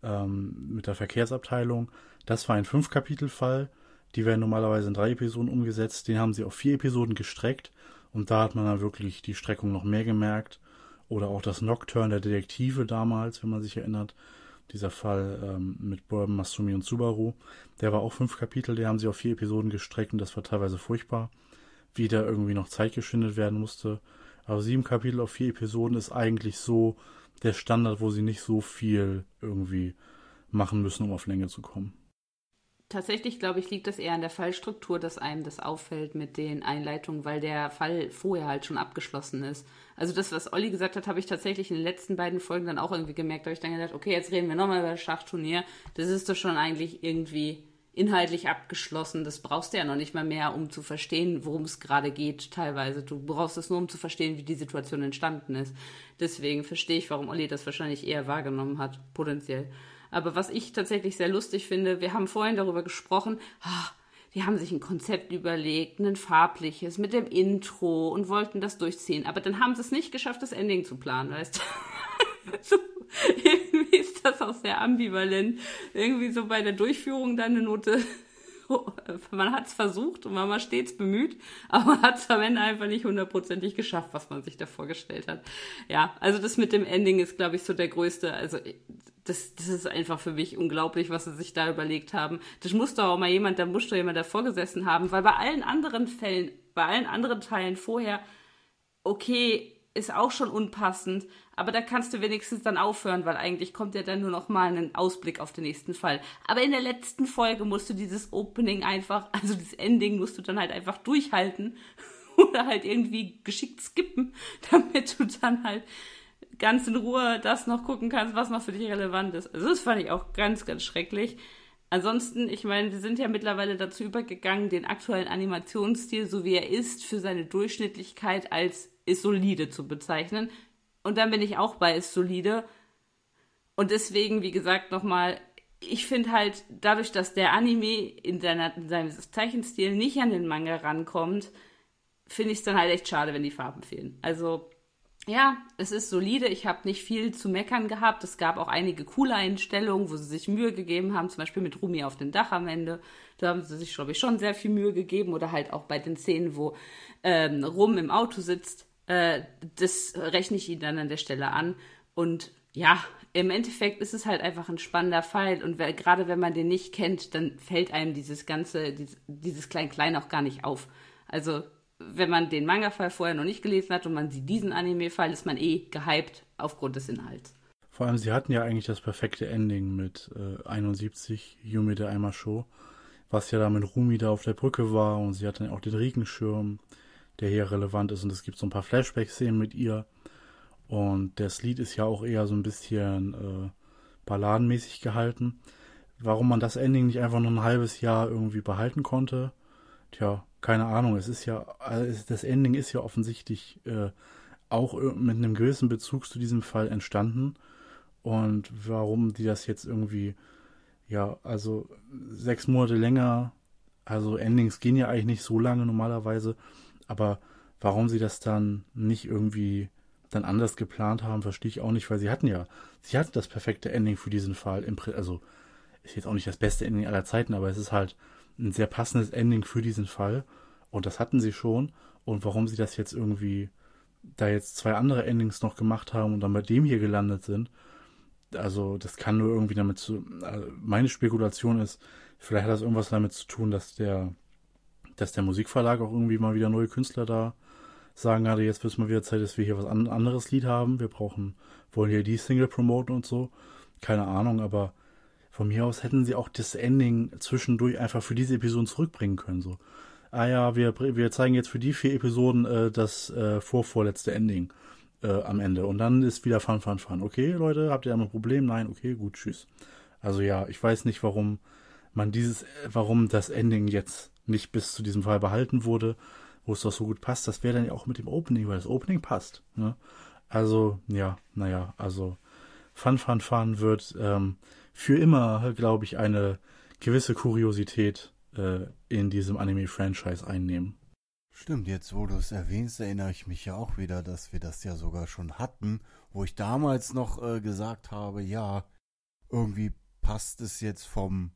mit der Verkehrsabteilung, das war ein 5-Kapitel-Fall. Die werden normalerweise in 3 Episoden umgesetzt, den haben sie auf 4 Episoden gestreckt und da hat man dann wirklich die Streckung noch mehr gemerkt. Oder auch das Nocturne der Detektive damals, wenn man sich erinnert. Dieser Fall mit Bourbon, Masumi und Subaru. Der war auch 5 Kapitel, die haben sie auf 4 Episoden gestreckt und das war teilweise furchtbar, wie da irgendwie noch Zeit geschindet werden musste. Aber 7 Kapitel auf 4 Episoden ist eigentlich so der Standard, wo sie nicht so viel irgendwie machen müssen, um auf Länge zu kommen. Tatsächlich, glaube ich, liegt das eher an der Fallstruktur, dass einem das auffällt mit den Einleitungen, weil der Fall vorher halt schon abgeschlossen ist. Also das, was Olli gesagt hat, habe ich tatsächlich in den letzten beiden Folgen dann auch irgendwie gemerkt. Da habe ich dann gedacht, okay, jetzt reden wir nochmal über das Schachturnier. Das ist doch schon eigentlich irgendwie inhaltlich abgeschlossen. Das brauchst du ja noch nicht mal mehr, um zu verstehen, worum es gerade geht teilweise. Du brauchst es nur, um zu verstehen, wie die Situation entstanden ist. Deswegen verstehe ich, warum Olli das wahrscheinlich eher wahrgenommen hat, potenziell. Aber was ich tatsächlich sehr lustig finde, wir haben vorhin darüber gesprochen, die haben sich ein Konzept überlegt, ein farbliches, mit dem Intro und wollten das durchziehen. Aber dann haben sie es nicht geschafft, das Ending zu planen, weißt du? So, irgendwie ist das auch sehr ambivalent. Irgendwie so bei der Durchführung dann eine Note. Man hat es versucht und man war stets bemüht, aber man hat es am Ende einfach nicht 100%ig geschafft, was man sich da vorgestellt hat. Ja, also das mit dem Ending ist, glaube ich, so der größte, also das ist einfach für mich unglaublich, was sie sich da überlegt haben. Das muss doch auch mal jemand davor gesessen haben, weil bei allen anderen Fällen, bei allen anderen Teilen vorher, okay, ist auch schon unpassend, aber da kannst du wenigstens dann aufhören, weil eigentlich kommt ja dann nur noch mal ein Ausblick auf den nächsten Fall. Aber in der letzten Folge musst du dieses Opening einfach, also das Ending musst du dann halt einfach durchhalten oder halt irgendwie geschickt skippen, damit du dann halt ganz in Ruhe das noch gucken kannst, was noch für dich relevant ist. Also das fand ich auch ganz, ganz schrecklich. Ansonsten, ich meine, wir sind ja mittlerweile dazu übergegangen, den aktuellen Animationsstil, so wie er ist, für seine Durchschnittlichkeit als ist solide zu bezeichnen. Und dann bin ich auch bei ist solide. Und deswegen, wie gesagt, nochmal, ich finde halt, dadurch, dass der Anime in seinem Zeichenstil nicht an den Manga rankommt, finde ich es dann halt echt schade, wenn die Farben fehlen. Also, ja, es ist solide. Ich habe nicht viel zu meckern gehabt. Es gab auch einige coole Einstellungen, wo sie sich Mühe gegeben haben, zum Beispiel mit Rumi auf dem Dach am Ende. Da haben sie sich, glaube ich, schon sehr viel Mühe gegeben. Oder halt auch bei den Szenen, wo Rum im Auto sitzt. Das rechne ich ihnen dann an der Stelle an. Und ja, im Endeffekt ist es halt einfach ein spannender Fall. Und gerade wenn man den nicht kennt, dann fällt einem dieses Klein-Klein auch gar nicht auf. Also wenn man den Manga-Fall vorher noch nicht gelesen hat und man sieht diesen Anime-Fall, ist man gehypt aufgrund des Inhalts. Vor allem, sie hatten ja eigentlich das perfekte Ending mit 71, Yume de Aima Show, was ja da mit Rumi da auf der Brücke war und sie hatten auch den Regenschirm, der hier relevant ist und es gibt so ein paar Flashback-Szenen mit ihr und das Lied ist ja auch eher so ein bisschen balladenmäßig gehalten. Warum man das Ending nicht einfach noch ein halbes Jahr irgendwie behalten konnte, tja, keine Ahnung, das Ending ist ja offensichtlich auch mit einem gewissen Bezug zu diesem Fall entstanden. Und warum die das jetzt irgendwie, ja, also 6 Monate länger, also Endings gehen ja eigentlich nicht so lange normalerweise, aber warum sie das dann nicht irgendwie dann anders geplant haben, verstehe ich auch nicht, weil sie hatten das perfekte Ending für diesen Fall. Also ist jetzt auch nicht das beste Ending aller Zeiten, aber es ist halt ein sehr passendes Ending für diesen Fall. Und das hatten sie schon. Und warum sie das jetzt irgendwie, da jetzt 2 andere Endings noch gemacht haben und dann bei dem hier gelandet sind, also das kann nur irgendwie damit meine Spekulation ist, vielleicht hat das irgendwas damit zu tun, dass der Musikverlag auch irgendwie mal wieder neue Künstler da sagen gerade, jetzt wird es mal wieder Zeit, dass wir hier was anderes Lied haben. Wollen hier die Single promoten und so. Keine Ahnung, aber von mir aus hätten sie auch das Ending zwischendurch einfach für diese Episoden zurückbringen können. So, ja, wir zeigen jetzt für die 4 Episoden das vorvorletzte Ending am Ende. Und dann ist wieder Fun. Okay, Leute, habt ihr da ein Problem? Nein, okay, gut, tschüss. Also ja, ich weiß nicht, warum das Ending jetzt nicht bis zu diesem Fall behalten wurde, wo es doch so gut passt. Das wäre dann ja auch mit dem Opening, weil das Opening passt. Ne? Also, ja, naja, also Fun wird für immer, glaube ich, eine gewisse Kuriosität in diesem Anime-Franchise einnehmen. Stimmt, jetzt wo du es erwähnst, erinnere ich mich ja auch wieder, dass wir das ja sogar schon hatten, wo ich damals noch gesagt habe, ja, irgendwie passt es jetzt von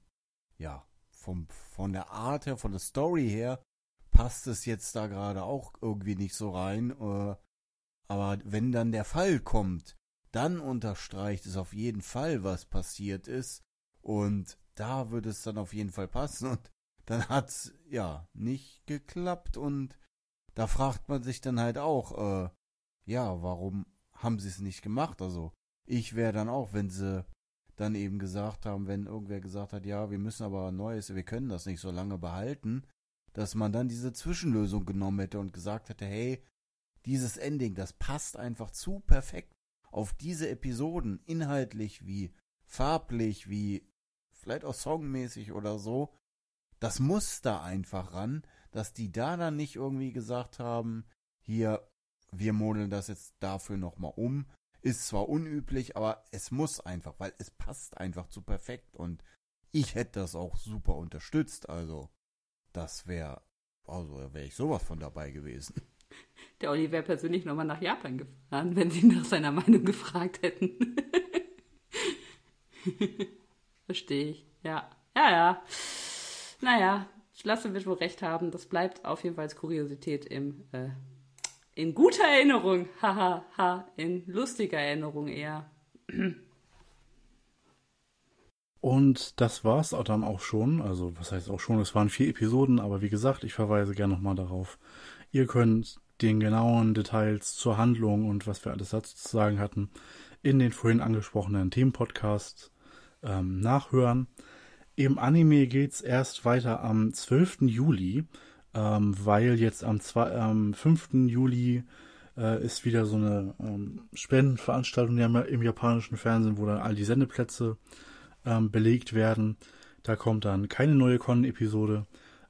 der Art her, von der Story her, passt es jetzt da gerade auch irgendwie nicht so rein. Aber wenn dann der Fall kommt, dann unterstreicht es auf jeden Fall, was passiert ist. Und da würde es dann auf jeden Fall passen. Und dann hat es ja nicht geklappt. Und da fragt man sich dann halt auch, warum haben sie es nicht gemacht? Also ich wäre dann auch, wenn sie dann eben gesagt haben, wenn irgendwer gesagt hat, ja, wir müssen aber ein neues, wir können das nicht so lange behalten, dass man dann diese Zwischenlösung genommen hätte und gesagt hätte, hey, dieses Ending, das passt einfach zu perfekt auf diese Episoden, inhaltlich wie farblich, wie vielleicht auch songmäßig oder so. Das muss da einfach ran, dass die da dann nicht irgendwie gesagt haben, hier, wir modeln das jetzt dafür nochmal um. Ist zwar unüblich, aber es muss einfach, weil es passt einfach zu perfekt und ich hätte das auch super unterstützt, also wäre ich sowas von dabei gewesen. Der Olli wäre persönlich nochmal nach Japan gefahren, wenn sie nach seiner Meinung gefragt hätten. Verstehe ich, ja. Ja. Naja, Lasse wird wohl recht haben, das bleibt auf jeden Fall als Kuriosität in guter Erinnerung, in lustiger Erinnerung eher. Und das war's dann auch schon. Also, was heißt auch schon? Es waren 4 Episoden, aber wie gesagt, ich verweise gerne nochmal darauf. Ihr könnt den genauen Details zur Handlung und was wir alles dazu zu sagen hatten, in den vorhin angesprochenen Themenpodcasts nachhören. Im Anime geht's erst weiter am 12. Juli, weil jetzt am 5. Juli ist wieder so eine Spendenveranstaltung im japanischen Fernsehen, wo dann all die Sendeplätze belegt werden. Da kommt dann keine neue Con-Episode.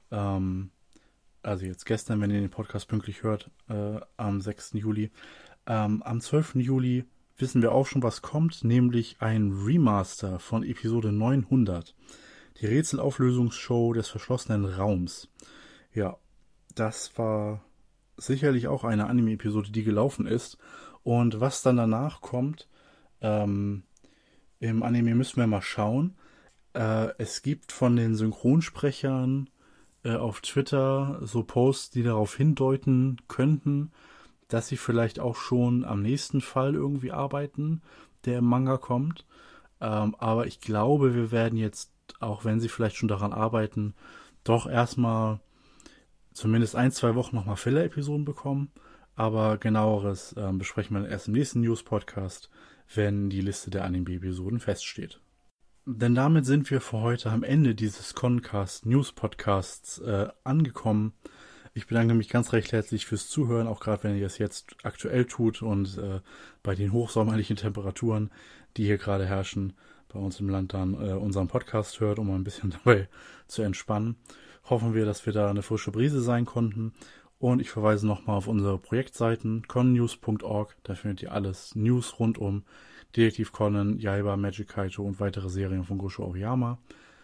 Also jetzt gestern, wenn ihr den Podcast pünktlich hört, am 6. Juli. Am 12. Juli wissen wir auch schon, was kommt, nämlich ein Remaster von Episode 900. Die Rätselauflösungsshow des verschlossenen Raums. Ja, das war sicherlich auch eine Anime-Episode, die gelaufen ist. Und was dann danach kommt, im Anime müssen wir mal schauen. Es gibt von den Synchronsprechern auf Twitter so Posts, die darauf hindeuten könnten, dass sie vielleicht auch schon am nächsten Fall irgendwie arbeiten, der im Manga kommt. Aber ich glaube, wir werden jetzt, auch wenn sie vielleicht schon daran arbeiten, doch erstmal zumindest 1-2 Wochen nochmal Filler-Episoden bekommen. Aber genaueres besprechen wir erst im nächsten News-Podcast, wenn die Liste der Anime-Episoden feststeht. Denn damit sind wir für heute am Ende dieses Concast News Podcasts angekommen. Ich bedanke mich ganz recht herzlich fürs Zuhören, auch gerade wenn ihr es jetzt aktuell tut und bei den hochsommerlichen Temperaturen, die hier gerade herrschen, bei uns im Land dann unseren Podcast hört, um ein bisschen dabei zu entspannen. Hoffen wir, dass wir da eine frische Brise sein konnten. Und ich verweise nochmal auf unsere Projektseiten connews.org. Da findet ihr alles News rund um Detektiv Conan, Yaiba, Magic Kaito und weitere Serien von Gosho Aoyama.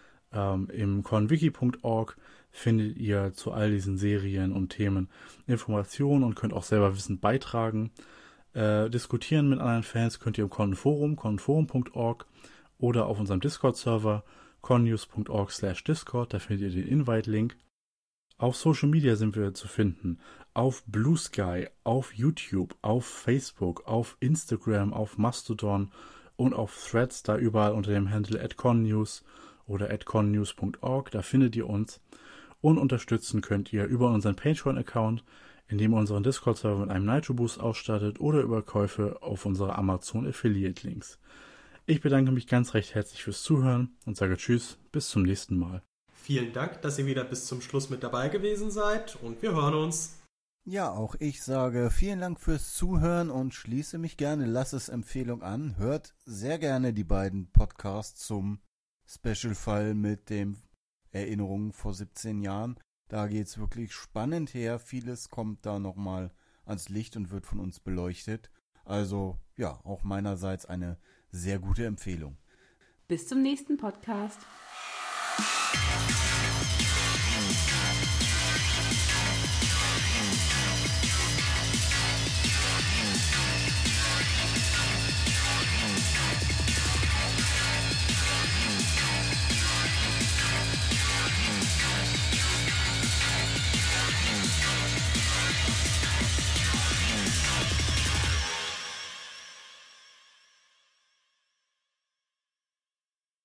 Im conwiki.org findet ihr zu all diesen Serien und Themen Informationen und könnt auch selber Wissen beitragen. Diskutieren mit anderen Fans könnt ihr im Conforum, conforum.org oder auf unserem Discord-Server connews.org/discord, da findet ihr den Invite-Link. Auf Social Media sind wir zu finden. Auf Blue Sky, auf YouTube, auf Facebook, auf Instagram, auf Mastodon und auf Threads, da überall unter dem Handle @connews oder @connews.org, da findet ihr uns. Und unterstützen könnt ihr über unseren Patreon-Account, indem ihr unseren Discord-Server mit einem Nitro Boost ausstattet oder über Käufe auf unsere Amazon Affiliate-Links. Ich bedanke mich ganz recht herzlich fürs Zuhören und sage Tschüss, bis zum nächsten Mal. Vielen Dank, dass ihr wieder bis zum Schluss mit dabei gewesen seid und wir hören uns. Ja, auch ich sage vielen Dank fürs Zuhören und schließe mich gerne Lasses-Empfehlung an. Hört sehr gerne die beiden Podcasts zum Special-Fall mit dem Erinnerungen vor 17 Jahren. Da geht's wirklich spannend her. Vieles kommt da nochmal ans Licht und wird von uns beleuchtet. Also ja, auch meinerseits eine sehr gute Empfehlung. Bis zum nächsten Podcast.